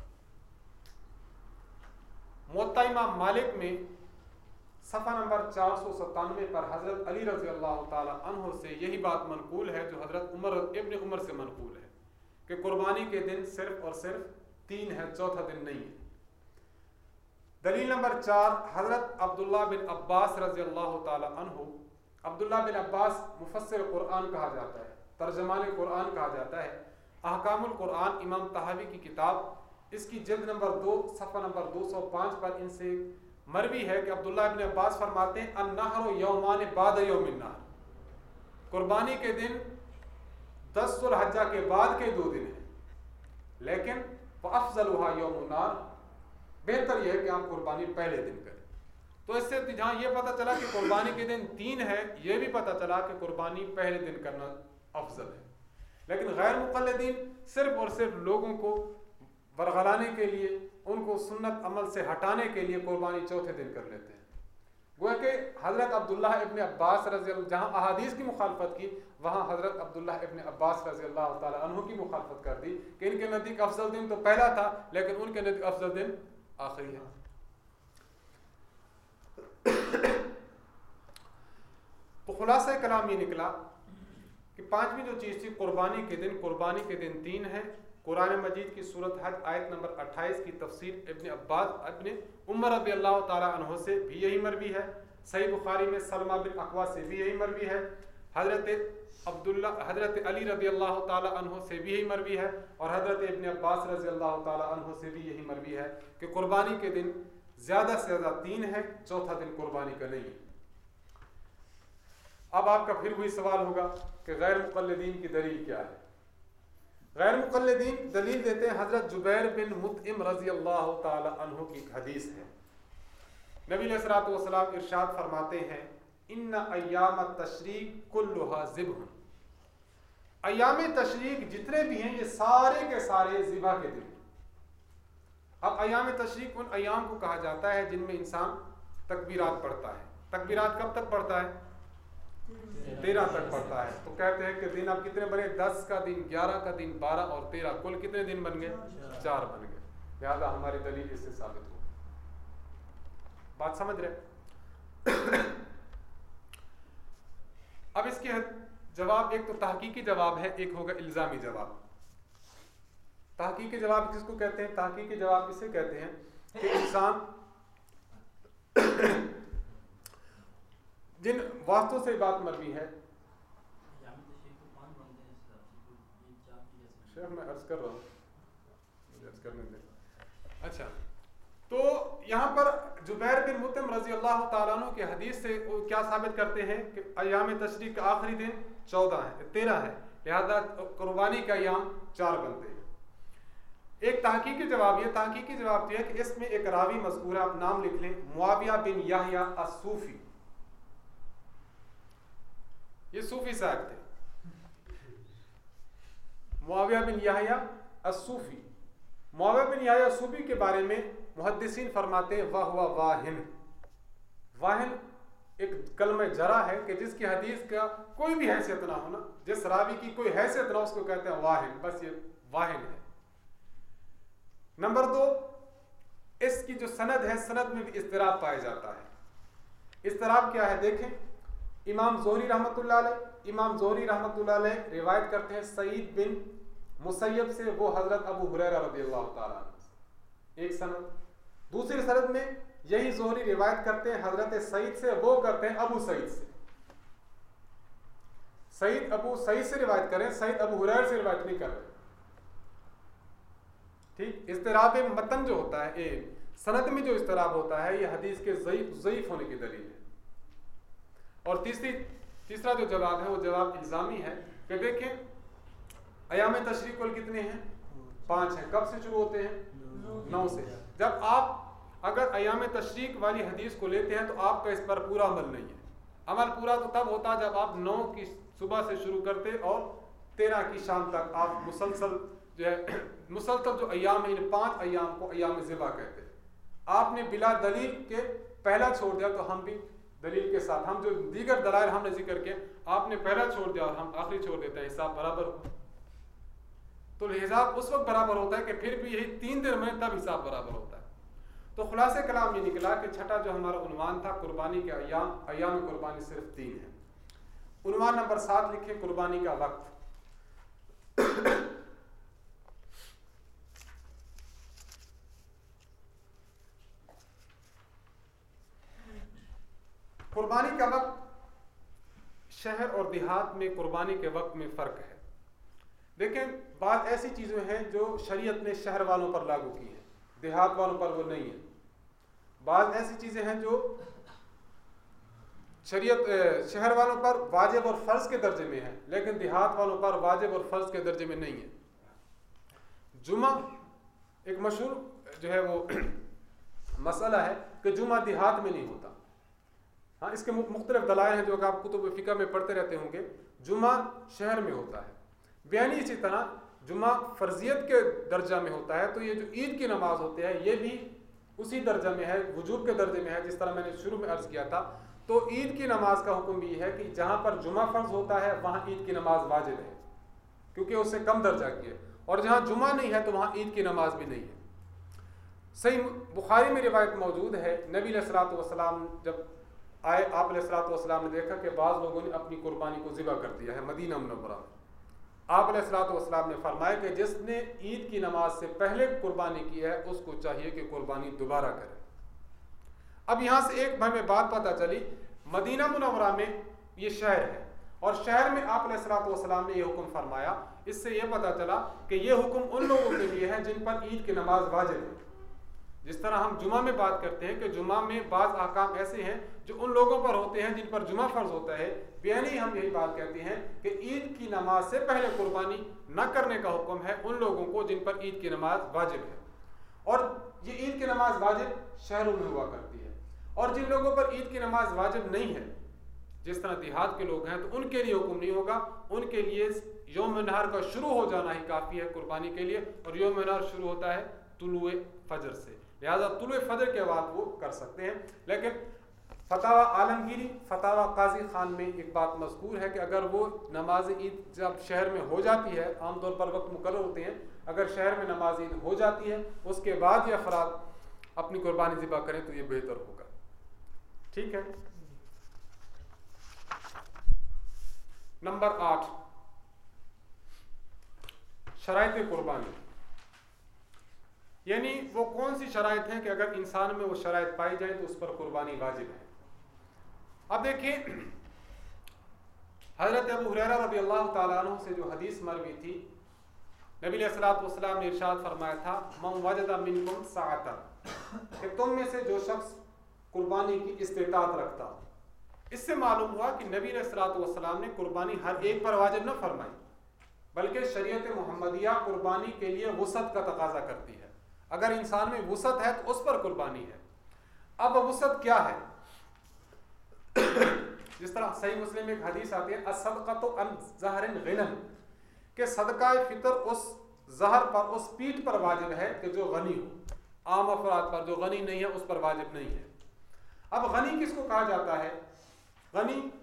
मुअत्ता इमाम मालिक में सफ़ा नंबर चार सौ सत्तानवे पर हज़रत अली रज़ी अल्लाह ताला अन्हु से यही बात मनकूल है जो हज़रत उमर इब्न उमर से मनकूल है कि कुर्बानी के दिन सिर्फ और सिर्फ तीन है, चौथा दिन नहीं है। दलील नंबर चार, हज़रत अब्दुल्ला बिन अब्बास रज़ी अल्लाह ताला अन्हु, अब्दुल्ला बिन अब्बास मुफस्सिर कुरान कहा जाता है, तर्जमान कुरान कहा जाता है। अहकामुल कुरान इमाम तहावी की किताब, इसकी जिल्द नंबर दो सफ़ा नंबर दो सौ पाँच पर इनसे मरवी है कि अब्दुल्ला इब्न अब्बास फरमाते हैं अन्नहरु यौमान बाद यौमिन नहर, कुर्बानी के दिन दस ज़ुल्हिज्जा के बाद के दो दिन हैं, लेकिन वअफ़ज़लुहा यौमुन नहर, बेहतर यह है कि आप कुर्बानी पहले दिन करें। तो इससे जहाँ ये पता चला कि कुर्बानी के दिन तीन है, ये भी पता चला कि कुर्बानी पहले दिन करना अफजल है। लेकिन गैर मुक़ल्लिदीन सिर्फ और सिर्फ लोगों को बरगलाने के लिए, उनको सुन्नत अमल से हटाने के लिए कुर्बानी चौथे दिन कर लेते हैं। गोया कि हज़रत अब्दुल्लाह इब्न अब्बास रज़ी अल्लाह, जहाँ अहादीस की मुखालफत की, वहाँ हज़रत अब्दुल्लाह इब्न अब्बास रज़ी अल्लाह ताला अन्हु की मुखालफत कर दी कि इनके नज़दीक अफजल दिन तो पहला था, लेकिन उनके नज़दीक अफजल दिन आखिरी है। तो खुलासा कलाम ये निकला कि पांचवी जो चीज़ थी कुर्बानी के दिन, कुर्बानी के दिन तीन है। कुरान मजीद की सूरत हज आयत नंबर अट्ठाईस की तफसीर इब्न अब्बास इब्न उमर रज़ी अल्लाह ताला अन्हु से भी यही मरवी है। सही बुखारी में सलमा बिन अक्वा से भी यही मरवी है। हज़रत अब्दुल्ला हज़रत अली रज़ी अल्लाह ताला अन्हु से भी यही मरवी है, और हज़रत इब्न अब्बास रज़ी अल्लाह ताला अन्हु से भी यही मरवी है कि कुर्बानी के दिन ज़्यादा से ज़्यादा तीन है, चौथा दिन कुर्बानी का नहीं है। अब आपका फिर वही सवाल होगा कि गैर मुक़ल्लिदीन की दलील क्या है। गैर मुक़ल्लिदीन दलील देते हैं हज़रत जुबैर बिन मुतइम रज़ी अल्लाह ताला अन्हु की हदीस है। नबी अलैहिस्सलातु वस्सलाम इरशाद फरमाते हैं इन्ना अय्याम तशरीक कुल्लुहा ज़िब्ह, अय्याम तशरीक जितने भी हैं ये सारे के सारे ज़िबा के दिन। अब अय्याम तशरीक उन अय्याम को कहा जाता है जिनमें इंसान तकबीरात पढ़ता है। तकबीरात कब तक पढ़ता है? तेरह तक पढ़ता है। तो कहते हैं कि दिन अब कितने बने? दस का दिन, ग्यारह का दिन, बारह और तेरह, कुल कितने दिन बन गए? चार बन गए। लिहाजा हमारी दलील इससे साबित हो। बात समझ रहे? अब इसके जवाब, एक तो तहकीकी जवाब है, एक होगा इल्जामी जवाब। तहकीकी जवाब किसको कहते हैं? तहकीकी जवाब किसे कहते हैं कि इंसान जिन वास्तु से बात मरवी है, शेख मैं अर्ज कर रहा हूँ, मुझे अर्ज करने दें। अच्छा, तो यहाँ पर जुबैर बिन मुतइम रज़ी अल्लाह ताला अन्हु की हदीस से वो क्या साबित करते हैं कि अय्याम तशरीक का आखिरी दिन चौदह है, तेरह है, लिहाजा कुर्बानी का अय्याम चार बनते हैं। एक तहकीकी जवाब, ये तहकीकी जवाब है कि इसमें एक रावी मज़कूर है, आप नाम लिख लें, मुआविया बिन याहया अस-सूफी। ये सूफी साहब थे, मुआविया बिन याहया अस-सूफी। मुआविया बिन याहया सूफी के बारे में मुहद्दिसीन फरमाते हैं वह हुआ वाहिन। वाहिन एक कलमे जरा है कि जिसकी हदीस का कोई भी हैसियत ना होना, जिस रावी की कोई हैसियत ना, उसको कहते हैं वाहिन। बस ये वाहिन है। नंबर दो, इसकी जो सनद है, सनद में भी इस्तिराब पाया जाता है। इस्तिराब क्या है देखें, इमाम ज़ोहरी रहमतुल्लाह अलैह, इमाम ज़ोहरी रहमतुल्लाह अलैह रिवायत करते हैं सईद बिन मुसय्यब से, वो हज़रत अबू हुरैरा रज़ियल्लाहु ताला अन्हु से, एक सनद। दूसरी सनद में यही ज़ोहरी रिवायत करते हैं हज़रत सईद से, वो करते हैं अबू सईद से। सईद अबू सईद से रिवायत करें, सईद अबू हुरैरा से रिवायत नहीं कर रहे। ठीक, इस्तिराब मतन जो होता है, ए, सनद में जो इस्तिराब होता है, ये हदीस के ज़ईफ़ होने की दलील है। और तीसरी तीसरा जो जवाब है वो जवाब इल्ज़ामी है कि देखें अयाम तशरीक कुल कितने हैं? पाँच हैं। कब से शुरू होते हैं? नौ से। जब आप अगर अयाम तशरीक वाली हदीस को लेते हैं तो आपका इस पर पूरा अमल नहीं है। अमल पूरा तो तब होता जब आप नौ की सुबह से शुरू करते और तेरह की शाम तक आप मुसलसल जो है मुसलसल जो अयाम है, इन पाँच अयाम को अयाम ज़िबा कहते हैं। आपने बिला दलील के पहला छोड़ दिया तो हम भी दलील के साथ, हम जो दीगर दलाइल हमने जिक्र किए, आपने पहला छोड़ दिया और हम आखिरी छोड़ देते हैं, हिसाब बराबर हो। तो हिसाब उस वक्त बराबर होता है कि फिर भी यही तीन दिन में तब हिसाब बराबर होता है। तो खुलासे कलाम ये निकला कि छठा जो हमारा उन्वान था कुर्बानी के अयाम, अयाम कुर्बानी सिर्फ तीन है। उन्वान नंबर सात लिखे कुर्बानी का वक्त। कुर्बानी का वक्त शहर और देहात में कुर्बानी के वक्त में फ़र्क है। देखें, बात ऐसी चीज़ें हैं जो शरीयत ने शहर वालों पर लागू की है, देहात वालों पर वो नहीं है। बात ऐसी चीज़ें हैं जो शरीयत शहर वालों पर वाजिब और फ़र्ज के दर्जे में है, लेकिन देहात वालों पर वाजिब और फ़र्ज के दर्जे में नहीं है। जुमा एक मशहूर जो है वो मसला है कि जुमा देहात में नहीं होता। हाँ, इसके मुख्तलिफ दलाइल हैं जो कि आप कुतुब फ़िक़ह में पढ़ते रहते होंगे। जुमा शहर में होता है। बयानी इसी तरह जुमा फ़र्जियत के दर्जा में होता है। तो ये जो ईद की नमाज होती है ये भी उसी दर्जा में है, वजूब के दर्जे में है, जिस तरह मैंने शुरू में अर्ज़ किया था। तो ईद की नमाज का हुक्म भी है कि जहाँ पर जुमा फ़र्ज होता है वहाँ ईद की नमाज वाजिब है, क्योंकि उससे कम दर्जा की है। और जहाँ जुमा नहीं है तो वहाँ ईद की नमाज भी नहीं है। सही बुखारी में रिवायत मौजूद है, नबी अलैहिस्सलातु वस्सलाम जब आए, आप अलैहिस्सलातु वस्सलाम ने देखा कि बाज़ लोगों ने अपनी कुर्बानी को ज़िबा कर दिया है मदीना मुनव्वरा में। आप अलैहिस्सलातु वस्सलाम ने फरमाया कि जिसने ईद की नमाज से पहले कुर्बानी की है उसको चाहिए कि कुर्बानी दोबारा करे। अब यहाँ से एक हमें बात पता चली, मदीना मुनव्वरा में ये शहर है और शहर में आप अलैहिस्सलातु वस्सलाम ने ये हुक्म फरमाया। इससे ये पता चला कि ये हुक्म उन लोगों के लिए है जिन पर ईद की नमाज वाजिब है। जिस तरह हम जुमा में बात करते हैं कि जुमा में बाज़ अहकाम ऐसे हैं जो उन लोगों पर होते हैं जिन पर जुमा फ़र्ज होता है, बेयानी हम यही बात कहते हैं कि ईद की नमाज से पहले कुर्बानी न करने का हुक्म है उन लोगों को जिन पर ईद की नमाज वाजिब है। और ये ईद की नमाज वाजिब शहरों में हुआ करती है। और जिन लोगों पर ईद की नमाज वाजिब नहीं है, जिस तरह देहात के लोग हैं, तो उनके लिए हुक्म नहीं होगा। उनके लिए यौम नहर का शुरू हो जाना ही काफ़ी है कुर्बानी के लिए, और यौम नहर शुरू होता है तुलुए फजर से, लिहाजा तुलुए फजर के बाद वो कर सकते हैं। लेकिन फतावा आलमगीरी, फतावा काजी खान में एक बात मज़कूर है कि अगर वो नमाज ईद जब शहर में हो जाती है, आमतौर पर वक्त मुकर्रर होते हैं, अगर शहर में नमाज ईद हो जाती है उसके बाद ये अफराद अपनी कुर्बानी ज़िबा करें तो ये बेहतर होगा। ठीक है। नंबर आठ, शराइत कुर्बानी, यानी वो कौन सी शराइत हैं कि अगर इंसान में वो शराइत पाई जाए तो उस पर कुर्बानी वाजिब है। अब देखिए, हज़रत अबू हुरैरा रज़ियल्लाहु ताला अन्हु से जो हदीस मरवी थी, नबी अलैहिस्सलातु वस्सलाम ने इरशाद फरमाया था, मन वजदा मिनकुम साअतन, कि तुम में से जो शख्स कुर्बानी की इस्तिताअत रखता। इससे मालूम हुआ कि नबी अलैहिस्सलातु वस्सलाम ने कुर्बानी हर एक पर वाजिब न फरमाई, बल्कि शरीयत मुहम्मदिया कुर्बानी के लिए वुसअत का तकाजा करती है। अगर इंसान में वुसअत है तो उस पर कुर्बानी है। अब वुसअत क्या है? जिस तरह सही मुस्लिम में एक हदीस आती है, अस्सदक़तु अन ज़हरिन ग़िनन, कि सदका फितर उस ज़हर पर, उस पीठ पर वाजिब है कि जो गनी हो। आम अफराद पर, जो गनी नहीं है उस पर वाजिब नहीं है। अब गनी किसको कहा जाता है? गनी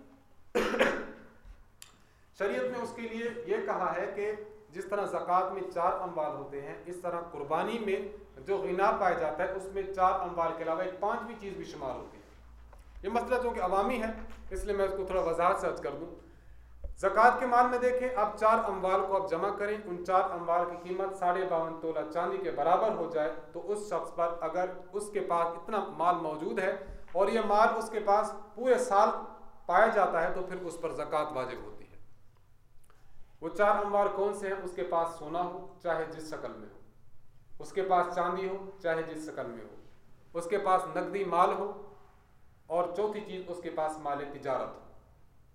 शरीयत में उसके लिए ये कहा है कि जिस तरह ज़कात में चार अम्वाल होते हैं, इस तरह कुर्बानी में जो गिना पाया जाता है उसमें चार अम्वाल के अलावा एक पांचवी चीज़ भी शुमार होती है। ये मसला चूँकि अवामी है इसलिए मैं उसको थोड़ा वजाहत से अर्ज कर दूँ। ज़कात के माल में देखें, आप चार अम्वाल को आप जमा करें, उन चार अम्वाल की कीमत साढ़े बावन तोला चांदी के बराबर हो जाए तो उस शख्स पर, अगर उसके पास इतना माल मौजूद है और ये माल उसके पास पूरे साल पाया जाता है, तो फिर उस पर ज़कात वाजिब होती है। वो चार अम्वाल कौन से हैं? उसके पास सोना हो चाहे जिस शक्ल में हो, उसके पास चांदी हो चाहे जिस शक्ल में हो, उसके पास नकदी माल हो, और चौथी चीज़ उसके पास माल तिजारत हो।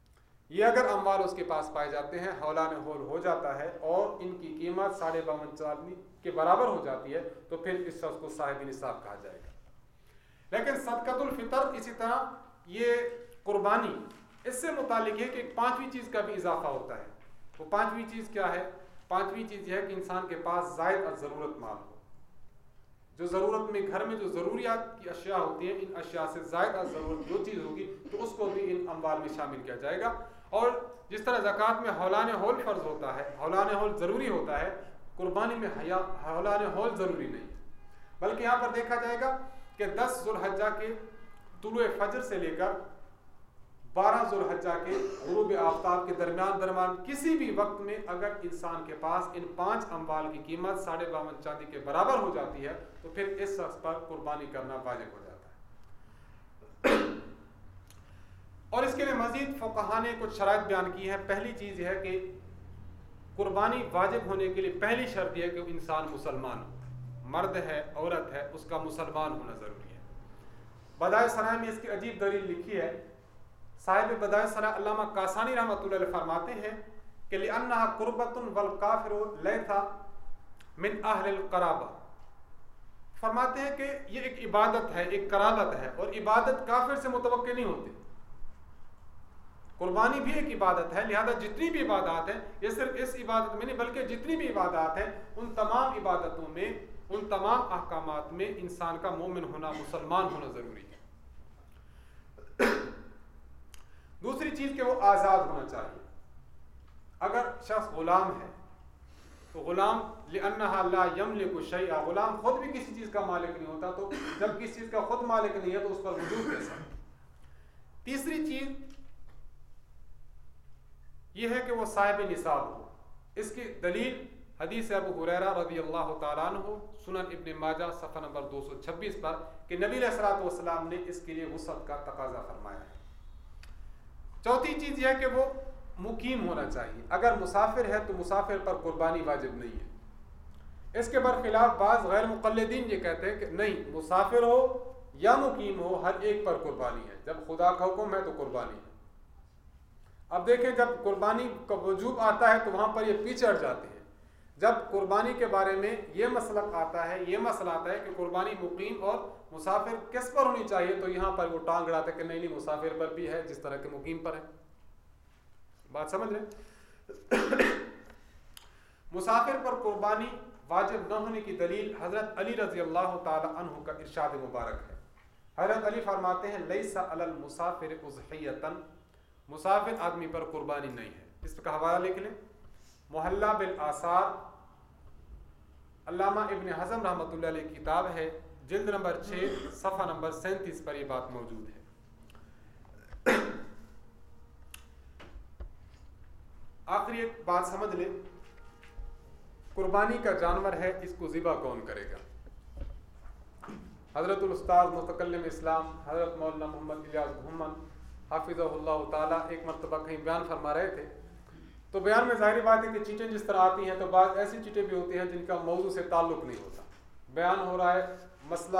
ये अगर अम्वाल उसके पास पाए जाते हैं, हौलान होल हो जाता है और इनकी कीमत साढ़े बावन चांदी के बराबर हो जाती है, तो फिर इस शख्स को साहिब निसाब कहा जाएगा। लेकिन सदकतुल फितर इसी तरह ये कुर्बानी इससे मुतालिक है कि पांचवी चीज़ का भी इजाफा होता है। वो पांचवी चीज़ क्या है? पांचवी चीज़ यह है कि इंसान के पास ज़ायद और ज़रूरत माल हो। जो ज़रूरत में घर में जो ज़रूरियात की अशिया होती हैं, इन अशिया से ज़ायद और ज़रूरत जो चीज़ होगी तो उसको भी इन अम्वाल में शामिल किया जाएगा। और जिस तरह ज़कात में हौलान होल फ़र्ज होता है, हौलान होल ज़रूरी होता है, कुर्बानी में हया हौलान होल ज़रूरी नहीं है। बल्कि यहाँ पर देखा जाएगा कि दस ज़ुल्हज्जा के तुलुए फजर से लेकर बारह ज़ुल्हज्जा के गुरूब आफ्ताब के दरमियान दरमियान किसी भी वक्त में अगर इंसान के पास इन पांच अम्वाल की कीमत साढ़े बावन चांदी के बराबर हो जाती है तो फिर इस शख्स पर कुर्बानी करना वाजिब हो जाता है। और इसके लिए मजीद फुक़हा ने कुछ शराइत बयान की है। पहली चीज़ यह है कि कुर्बानी वाजिब होने के लिए पहली शर्त यह है कि इंसान मुसलमान हो, मर्द है औरत है, उसका मुसलमान होना ज़रूरी है। बदाए सराय में इसकी अजीब दलील लिखी है। साहिब बदाए सराय अल्लामा कासानी रहमतुल्लाह अलैह फरमाते हैं कि लिअन्नहा कुर्बतुन वल काफिरु लैसा मिन अहलिल क़राबा। फरमाते हैं कि ये एक इबादत है, एक कराबत है, और इबादत काफिर से मुतवक्किल नहीं होती। कुर्बानी भी एक इबादत है, लिहाजा जितनी भी इबादत है, ये सिर्फ इस इबादत में नहीं बल्कि जितनी भी इबादत है उन तमाम इबादतों में, उन तमाम अहकामात में इंसान का मोमिन होना, मुसलमान होना ज़रूरी है। दूसरी चीज़ कि वो आज़ाद होना चाहिए। अगर शख्स गुलाम है तो गुलाम लिअन्नहा ला यमलिकु शैआ, गुलाम खुद भी किसी चीज़ का मालिक नहीं होता, तो जब किसी चीज़ का खुद मालिक नहीं है तो उस पर वजूद कैसा। तीसरी चीज़ यह है कि वो साहिब निसाब हो। इसकी दलील हदीस अबू हुरैरा रज़ियल्लाहु ताला अन्हु, सुनन इब्न माजा सफ़ा नंबर दो सौ छब्बीस पर कि नबी अलैहिस्सलातु वस्सलाम ने इसके लिए वुसअत का तकाजा फरमाया है। चौथी चीज़ यह है कि वो मुकीम होना चाहिए। अगर मुसाफिर है तो मुसाफिर पर कुर्बानी वाजिब नहीं है। इसके बरखिलाफ बाज़ गैर मुक़ल्लिदीन ये कहते हैं कि नहीं, मुसाफिर हो या मुकीम हो, हर एक पर कुर्बानी है। जब खुदा का हुक्म है तो कुर्बानी है। अब देखें, जब कुर्बानी का वजूब आता है तो वहाँ पर ये पीछे हट जाते हैं। जब कुर्बानी के बारे में ये मसलक आता है, ये मसला आता है कि कुर्बानी मुकीम और मुसाफिर किस पर होनी चाहिए, तो यहाँ पर वो टांग अड़ाते हैं कि नहीं नहीं मुसाफिर पर भी है जिस तरह के मुकीम पर है। बात समझ रहे? मुसाफिर पर कुर्बानी वाजिब न होने की दलील हज़रत अली रज़ियल्लाहु ताला अन्हु का इरशाद मुबारक है। हज़रत अली फरमाते हैं लैसा अलल मुसाफिर उज़हियतन, मुसाफिर आदमी पर कुर्बानी नहीं है। इसका हवाला लिख लें, मोहल्ला बिल आसार, अल्लामा इब्न हज़म रहमतुल्लाह अलैह की किताब है, जिल्द नंबर छः सफ़ा नंबर सैंतीस पर यह बात मौजूद है। आखिरी एक बात समझ लें, कुर्बानी का जानवर है, इसको ज़िबा कौन करेगा? हज़रतुल उस्ताद मुतकल्लिम इस्लाम हज़रत मौलाना मोहम्मद इलियास घुमन हाफिज़हुल्लाह ताला एक मरतबा कहीं बयान फरमा रहे थे, तो बयान में ज़ाहिर बात है कि चीटें जिस तरह आती हैं तो बाद ऐसी चीटें भी होती हैं जिनका मौजू से ताल्लुक़ नहीं होता। बयान हो रहा है मसला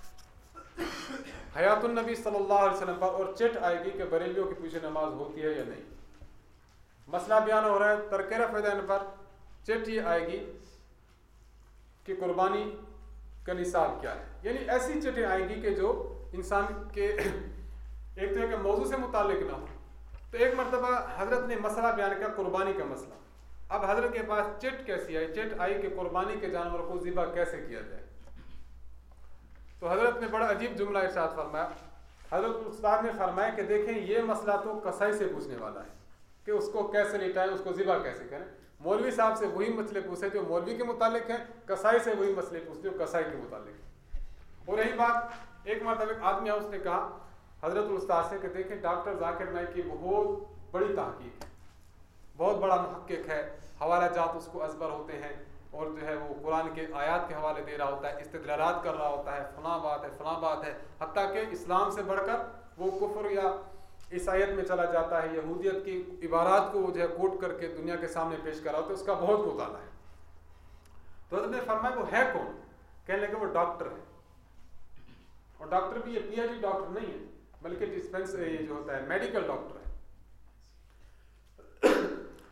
हयातुन नबी सल्लल्लाहु अलैहि वसल्लम पर, और चिट आएगी कि बरेलियों के पीछे नमाज होती है या नहीं। मसला बयान हो रहा है तरके रफ़ पर, चिट ये आएगी कि कुर्बानी का निसाब क्या है। यानी ऐसी चिटें आएंगी कि जो इंसान के एक तो एक मौजू से मुतालिक ना हो। तो एक मरतबा हज़रत ने मसला बयान किया, कुर्बानी का मसला। अब हज़रत के पास चिट कैसी आई? चिट आई कि कुर्बानी के जानवर को ज़िबा कैसे किया जाए। तो हज़रत ने बड़ा अजीब जुमला इरशाद फरमाया। हज़रत उस्ताद ने फरमाया कि देखें, ये मसला तो कसाई से पूछने वाला है कि उसको कैसे लिटाएं, उसको ज़िबा कैसे करें। मौलवी साहब से वही मसले पूछे जो मौलवी के मुतालिक हैं, कसाई से वही मसले पूछते जो कसाई के मुतालिक हैं। और यही बात एक मरतबा एक आदमी है, उसने कहा हज़रत उस्ताद से कि देखें, डॉक्टर जाकिर नाइक की बहुत बड़ी तहकीक है, बहुत बड़ा मुहक्किक है, हवाला जात उसको अजबर होते हैं, और जो है वो कुरान के आयात के हवाले दे रहा होता है, इस्तिदलालात कर रहा होता है, फलां बात है फलां बात है, हत्ता कि इस्लाम से बढ़कर वो कुफ्र या ईसाईयत में चला जाता है, यहूदियत की इबारात को जो है कोट करके दुनिया के सामने पेश करा होता है, उसका बहुत मुताला है। तो हज़रत ने फरमाया वो है कौन? कहने लगे वो डॉक्टर है। और डॉक्टर भी ये पीएचडी डॉक्टर नहीं है, बल्कि डिस्पेंसरी जो होता है मेडिकल डॉक्टर है।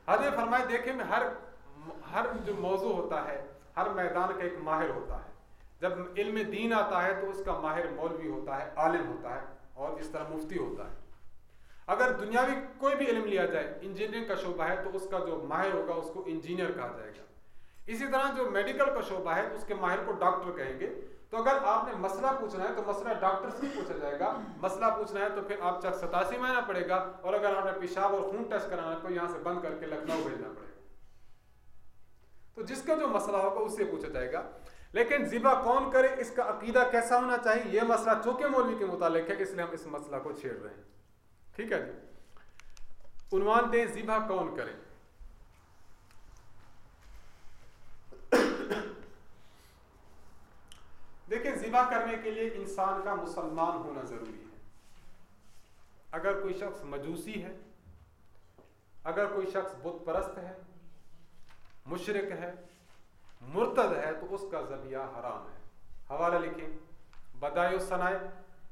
हजरत फरमाए देखे में हर हर जो मौजू होता है, हर मैदान का एक माहिर होता है। जब इल्म दीन आता है तो उसका माहिर मौलवी होता है, आलिम होता है, और इस तरह मुफ्ती होता है। अगर दुनियावी कोई भी इल्म लिया जाए, इंजीनियरिंग का शोबा है तो उसका जो माहिर होगा उसको इंजीनियर कहा जाएगा। इसी तरह जो मेडिकल का शोबा है उसके माहिर को डॉक्टर कहेंगे। तो अगर आपने मसला पूछना है तो मसला डॉक्टर से पूछा जाएगा, मसला पूछना है तो फिर आप चक सतासी में आना पड़ेगा, और अगर आपने पेशाब और खून टेस्ट कराना है तो यहाँ से बंद करके लखनऊ भेजना पड़ेगा। तो जिसका जो मसला होगा उससे पूछा जाएगा। लेकिन ज़िबा कौन करे, इसका अकीदा कैसा होना चाहिए, यह मसला चौके मौलवी के मुतालिक है, इसलिए हम इस मसला को छेड़ रहे हैं। ठीक है जी। उन्वान दें ज़िबा कौन करे। देखिए, ज़िबा करने के लिए इंसान का मुसलमान होना जरूरी है। अगर कोई शख्स मजूसी है, अगर कोई शख्स बुत परस्त है, मुशरिक है, मुर्तद है, तो उसका ज़बिया हराम है। हवाला लिखें, बदायो सनाए,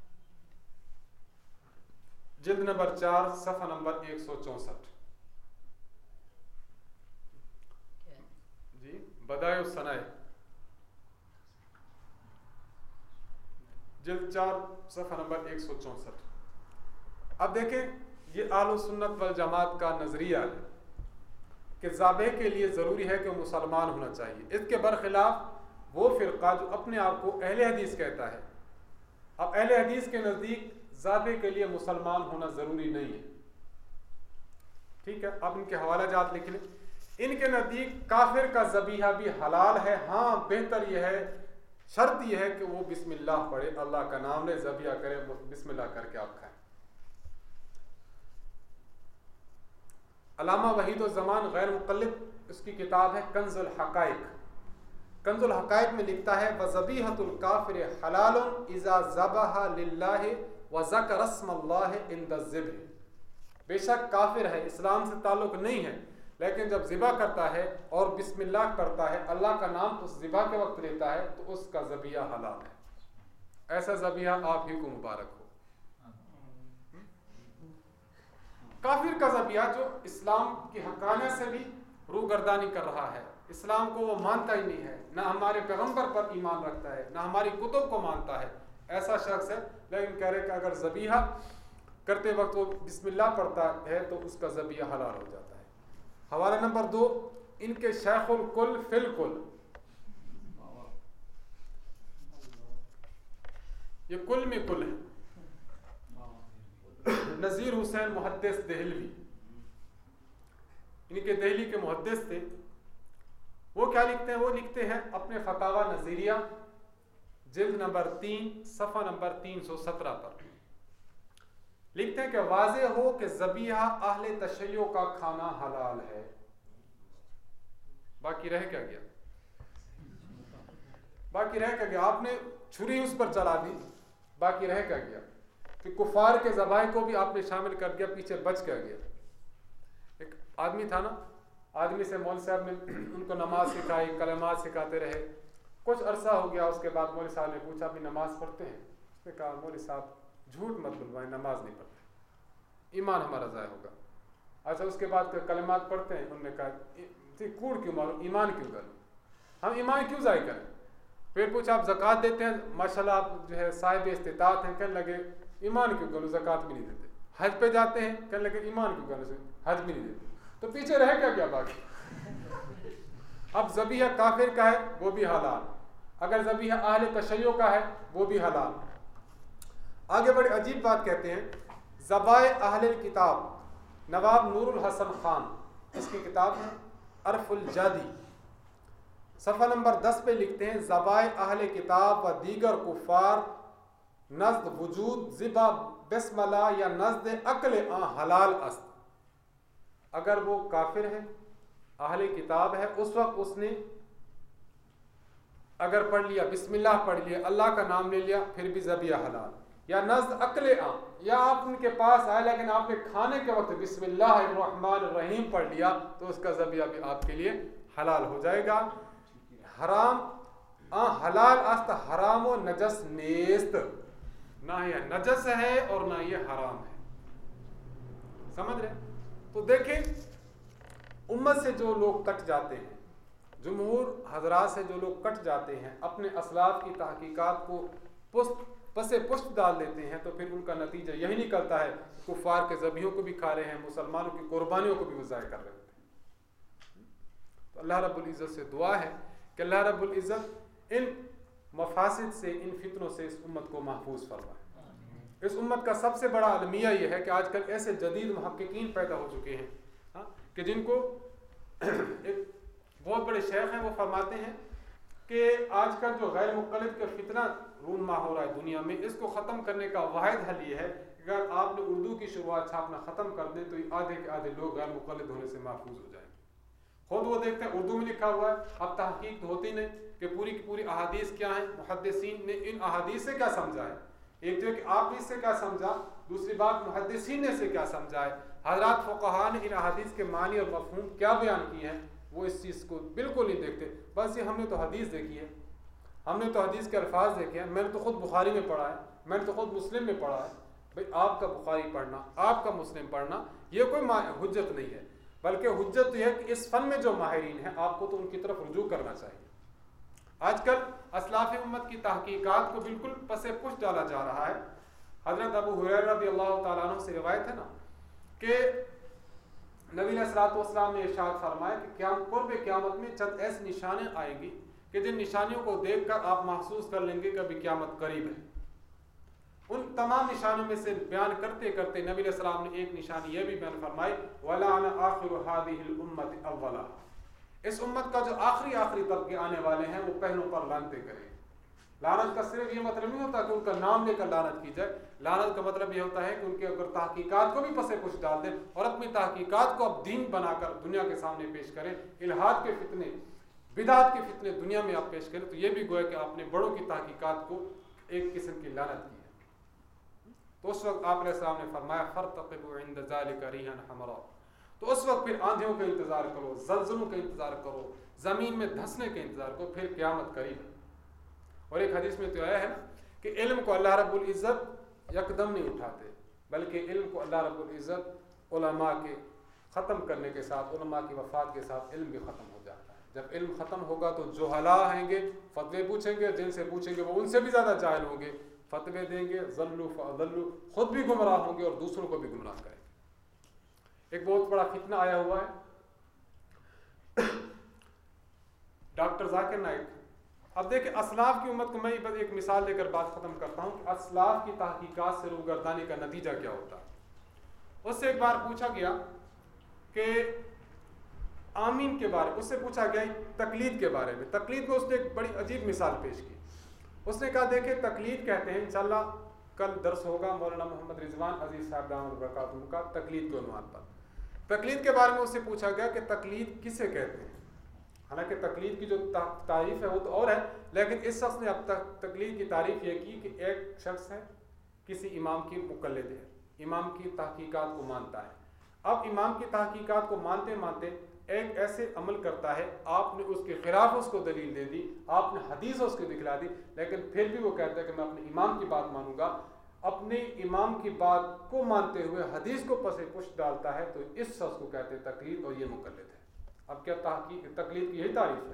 जिल्द नंबर चार, सफ़ा नंबर एक सौ चौसठ। जी, बदायो सनाए, जिल्द चार, सफ़ा नंबर एक सौ चौसठ। अब देखें, ये आलो सुन्नत वल जमात का नजरिया है कि ज़ाबे के लिए ज़रूरी है कि मुसलमान होना चाहिए। इसके बरखिलाफ वो फ़िरका जो अपने आप को अहले हदीस कहता है, अब अहले हदीस के नज़दीक ज़ाबे के लिए मुसलमान होना ज़रूरी नहीं है। ठीक है, अब इनके हवाला जात लिख लें। इनके नज़दीक काफिर का ज़बीहा भी हलाल है। हाँ, बेहतर यह है, शर्त यह है कि वो बिस्मिल्लाह पढ़े, अल्लाह का नाम ले, ज़बिया करे, बिस्मिल्लाह करके आप खाएं। अल्लामा वहीदुज़्ज़मान गैर मुक़ल्लिद, उसकी किताब है कंज़ुल हक़ाइक़। कंज़ुल हक़ाइक़ में लिखता है, व ज़बीहतुल काफ़िर हलालुन इज़ा ज़बहा लिल्लाहि व ज़करा इस्मल्लाहि इंद ज़िब्ह। बेशक काफिर है, इस्लाम से ताल्लुक़ नहीं है, लेकिन जब ज़िबा करता है और बिस्मिल्लाह करता है, अल्लाह का नाम उस ज़िबा के वक्त लेता है, तो उसका ज़बिया हलाल है। ऐसा ज़बिया आप ही को मुबारक हो। काफिर का ज़बिया जो इस्लाम की हक़ानियत से भी रूगर्दानी कर रहा है, इस्लाम को वो मानता ही नहीं है, ना हमारे पैगम्बर पर ईमान रखता है, ना हमारी कुतुब को मानता है, ऐसा शख्स है। लेकिन कह रहे कि अगर ज़बिया करते वक्त वो बिस्मिल्लाह पढ़ता है तो उसका ज़बिया हलाल हो जाता है। हवाला नंबर दो, इनके शेखुल कुल फिल कुल, ये कुल में कुल है, नज़ीर हुसैन मुहद्दिस देहलवी, इनके दिल्ली के मुहद्दिस थे। वो क्या लिखते हैं, वो लिखते हैं अपने फतावा नज़ीरिया जिल्द नंबर तीन, सफ़ा नंबर तीन सौ सत्रह पर लिखते हैं कि वाज़े हो कि ज़बिया अहले तशय्यो का खाना हलाल है। बाकी रह क्या गया, बाकी रह क्या गया, आपने छुरी उस पर चला दी, बाकी रह क्या गया कि कुफार के ज़बाए को भी आपने शामिल कर दिया, पीछे बच क्या गया। एक आदमी था ना, आदमी से मौलवी साहब ने उनको नमाज सिखाई, कलमात सिखाते रहे, कुछ अरसा हो गया, उसके बाद मौलवी साहब ने पूछा भी नमाज पढ़ते हैं? उसने कहा मौलवी साहब झूठ मत बुलवाएं, नमाज नहीं पढ़ते, ईमान हमारा ज़ाया होगा। अच्छा, उसके बाद कलमात पढ़ते हैं? उन्होंने कहा कूड़ क्यों मारो, ईमान क्यों करूँ, हम ईमान क्यों ज़ाया करें। फिर पूछा आप ज़कात देते हैं? माशाल्लाह आप जो है साहिब इस्तिताअत हैं। कहने लगे ईमान क्यों करूँ, ज़कात भी नहीं देते। हज पे जाते हैं? कहने लगे ईमान क्यों करूँ, हज भी नहीं देते। तो पीछे रह क्या क्या बाकी। अब ज़बिया काफिर का है वो भी हलाल, अगर ज़बिया अहले तशय्यो का है वो भी हलाल। आगे बड़ी अजीब बात कहते हैं, ज़बाए अहले किताब, नवाब नूरुल हसन खान, इसकी किताब है अरफुल जादी, सफ़ा नंबर दस पे लिखते हैं, ज़बाए अहले किताब व दीगर कुफ़ार नज़द वजूद ज़िबा बिस्मिल्लाह या नज़द अक्ल आ हलाल अस्त। अगर वो काफिर है, अहले किताब है, उस वक्त उसने अगर पढ़ लिया, बिस्मिल्लाह पढ़ लिया, अल्लाह का नाम ले लिया, फिर भी ज़बिया हलाल। या नज़द अक्ल आ, या आप उनके पास आए लेकिन आपने खाने के वक्त बिस्मिल्लाहिर्रहमानिर्रहीम पढ़ लिया, तो उसका ज़बिया भी आपके लिए हलाल हो जाएगा। हराम आ हलाल अस्त, हराम व नजस नेस्त, ना ये नजस है और ना ये हराम है। समझ रहे? तो देखें, उम्मत से जो लोग कट जाते हैं, जमहूर हजरात से जो लोग कट जाते हैं, अपने असलाफ की तहकीकात को पुस्त पसे पुष्ट डाल देते हैं, तो फिर उनका नतीजा यही निकलता है कुफार के ज़बीहों को भी खा रहे हैं, मुसलमानों की कुर्बानियों को भी वो ज़ाय कर रहे होते हैं। तो अल्लाह रब्बुल इज़्ज़त से दुआ है कि अल्लाह रब्बुल इज़्ज़त इन मफासिद से, इन फितनों से इस उम्मत को महफूज फरमाए। इस उम्मत का सबसे बड़ा अलमिया ये है कि आजकल ऐसे जदीद मुहक्किकीन पैदा हो चुके हैं हा? कि जिनको एक बहुत बड़े शेख हैं, वो फरमाते हैं कि आजकल जो गैर मुक़ल्लिद का फितना रूनमा हो रहा है दुनिया में, इसको ख़त्म करने का वाहिद हल ये है कि अगर आपने उर्दू की शुरुआत छापना ख़त्म कर दें तो आधे के आधे लोग गैर मुक़ल्लिद होने से महफूज हो जाएंगे। खुद वो देखते हैं उर्दू में लिखा हुआ है, अब तहकीक तो होती नहीं कि पूरी की पूरी अहादीस क्या है, मुहद्दिसीन ने इन अहादीस से क्या समझा है, एक जो कि आपने इससे क्या समझा, दूसरी बात मुहद्दिसीन ने से क्या समझा है, हज़रात फ़ुक़हा ने इन अहादीस के मानी और मफ़हूम क्या बयान किए हैं, वो इस चीज़ को बिल्कुल नहीं देखते। बस ये हमने तो हदीस देखी है, हमने तो हदीस के अल्फाज देखे हैं, मैंने तो खुद बुखारी में पढ़ा है, मैंने तो खुद मुस्लिम में पढ़ा है। भाई आपका बुखारी पढ़ना, आपका मुस्लिम पढ़ना ये कोई हुज्जत नहीं है, बल्कि हुज्जत यह है कि इस फ़न में जो माहिरीन हैं आपको तो उनकी तरफ रुजू करना चाहिए। आजकल अस्लाफ़ उम्मत की तहकीकात को बिल्कुल पसे पुष्ट डाला जा रहा है। हज़रत अबू हुरैरा रज़ियल्लाहु तआला अन्हु से रिवायत है ना कि नबी अलैहिस्सलाम ने इरशाद फरमाया कि क्या कुर्ब क़यामत में चंद ऐसी निशानें आएंगी कि जिन निशानियों को देखकर आप महसूस कर लेंगे कि अभी क़यामत करीब है। उन तमाम निशानों में से बयान करते करते नबी अलैहिस्सलाम ने एक निशानी यह भी बयान फरमाई, वला अना आखिरु हादिहिल उम्मति अव्वला, इस उम्मत का जो आखिरी आखिरी तबके आने वाले हैं वो पहलों पर लानतें करें। लानत का सिर्फ ये मतलब नहीं होता कि उनका नाम लेकर लानत की जाए, लानत का मतलब ये होता है कि उनके अगर तहकीकात को भी पसे पुष्ट डाल दें और अपनी तहकीकात को अब दीन बनाकर दुनिया के सामने पेश करें। इल्हाद के फितने, बिदात के फितने दुनिया में आप पेश करें तो ये भी गोया कि आपने बड़ों की तहकीकात को एक किस्म की लानत की है। तो उस वक्त आप अलैहिस्सलाम ने फरमाया फरतक़िबू इंद ज़ालिका रिहन हमरा, तो उस वक्त फिर आंधियों का इंतज़ार करो, ज़लज़लों का इंतज़ार करो, ज़मीन में धंसने का इंतज़ार करो, फिर क़यामत करीब है। और एक हदीस में तो आया है कि इल्म को अल्लाह रब्बुल इज़्ज़त यकदम नहीं उठाते, बल्कि इल्म को अल्लाह रब्बुल इज़्ज़त उलमा के ख़त्म करने के साथ, उलमा की वफ़ात के साथ इल्म भी ख़त्म हो जाता है। जब इल्म ख़त्म होगा तो जुहला आएंगे, फतवे पूछेंगे, जिनसे पूछेंगे वो उनसे भी ज़्यादा जाहिल होंगे, फतवे देंगे, ज़ल्लु फ़अज़ल्लु, खुद भी गुमराह होंगे और दूसरों को भी गुमराह करेंगे। एक बहुत बड़ा फितना आया हुआ है डॉक्टर जाकिर नाइक। अब देखिए असलाफ की उम्मत को मैं बस एक मिसाल देकर बात ख़त्म करता हूँ कि असलाफ की तहकीकात से रूगर्दानी का नतीजा क्या होता है। उससे एक बार पूछा गया कि आमीन के बारे में, उससे पूछा गया तकलीद के बारे में। तकलीद में उसने एक बड़ी अजीब मिसाल पेश की। उसने कहा देखिए तकलीद कहते हैं, इंशाअल्लाह कल दर्स होगा मौलाना मोहम्मद रिजवान अजीज़ साहब दामद बरकातुहू का तकलीद के उन्वान पर। तकलीद के बारे में उससे पूछा गया कि तकलीद किसे कहते हैं। हालांकि तकलीद की जो तारीफ़ है वो तो और है, लेकिन इस शख्स ने अब तक तकलीद की तारीफ़ ये की कि एक शख्स है किसी इमाम की मुक़ल्लिद है, इमाम की तहकीकात को मानता है। अब इमाम की तहकीकात को मानते मानते एक ऐसे अमल करता है, आपने उसके खिलाफ उसको दलील दे दी, आपने हदीस उसको दिखला दी, लेकिन फिर भी वो कहता है कि मैं अपने इमाम की बात मानूंगा। अपने इमाम की बात को मानते हुए हदीस को पसे पुष्ट डालता है, तो इस शख्स को कहते हैं तकलीद और ये मुक़ल्लिद है। अब क्या तहकीक तकलीद की यही तारीफ है?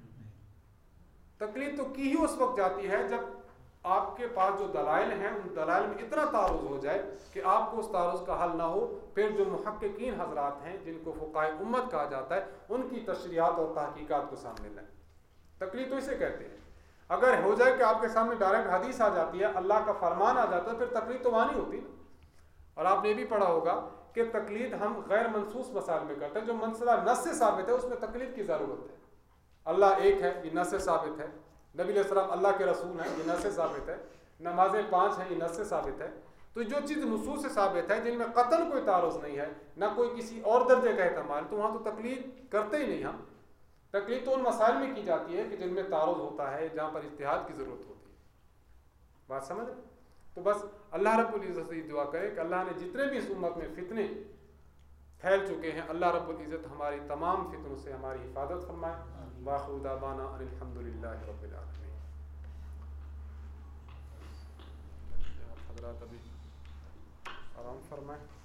तकलीद तो की ही उस वक्त जाती है जब आपके पास जो दलाइल हैं उन दलाइल में इतना तारुज़ हो जाए कि आपको उस तारुज़ का हल ना हो। फिर जो मुहक्किकीन हजरात हैं जिनको फ़ुक़हाए उम्मत कहा जाता है, उनकी तशरीहात और तहकीकात को सामने लाएं। तकलीद तो इसे कहते हैं। अगर हो जाए कि आपके सामने डायरेक्ट हदीस आ जाती है, अल्लाह का फरमान आ जाता है, फिर तकलीद तो वहाँ नहीं होती। और आपने ये भी पढ़ा होगा कि तकलीद हम गैर मनसूस मसाइल में करते हैं। जो मसला नस से साबित है उसमें तकलीद की ज़रूरत है। अल्लाह एक है, ये नस से साबित है। नबी अलैहिस्सलाम अल्लाह के रसूल हैं, ये नस से साबित है। नमाजें पाँच हैं, ये नस से साबित है। तो जो चीज़ नुसूस से साबित है, जिनमें कतन कोई तारुज़ नहीं है, ना कोई किसी और दर्जे का एहतमाल, तो वहाँ तो तकलीद करते ही नहीं हम। तकलीद तो उन मसाइल में की जाती है कि जिनमें तारुज़ होता है, जहाँ पर इज्तिहाद की ज़रूरत होती है। बात समझ? तो बस अल्लाह रब्बुल इज़्ज़त से दुआ करें कि अल्लाह ने जितने भी इस उम्मत में फितने फैल चुके हैं, अल्लाह रब्बुल इज़्ज़त हमारी तमाम फितनों से हमारी हिफाजत फरमाए। वाखिरु दावाना अनिल हम्दुलिल्लाहि रब्बिल आलमीन। हज़रात अभी आराम फरमाएं।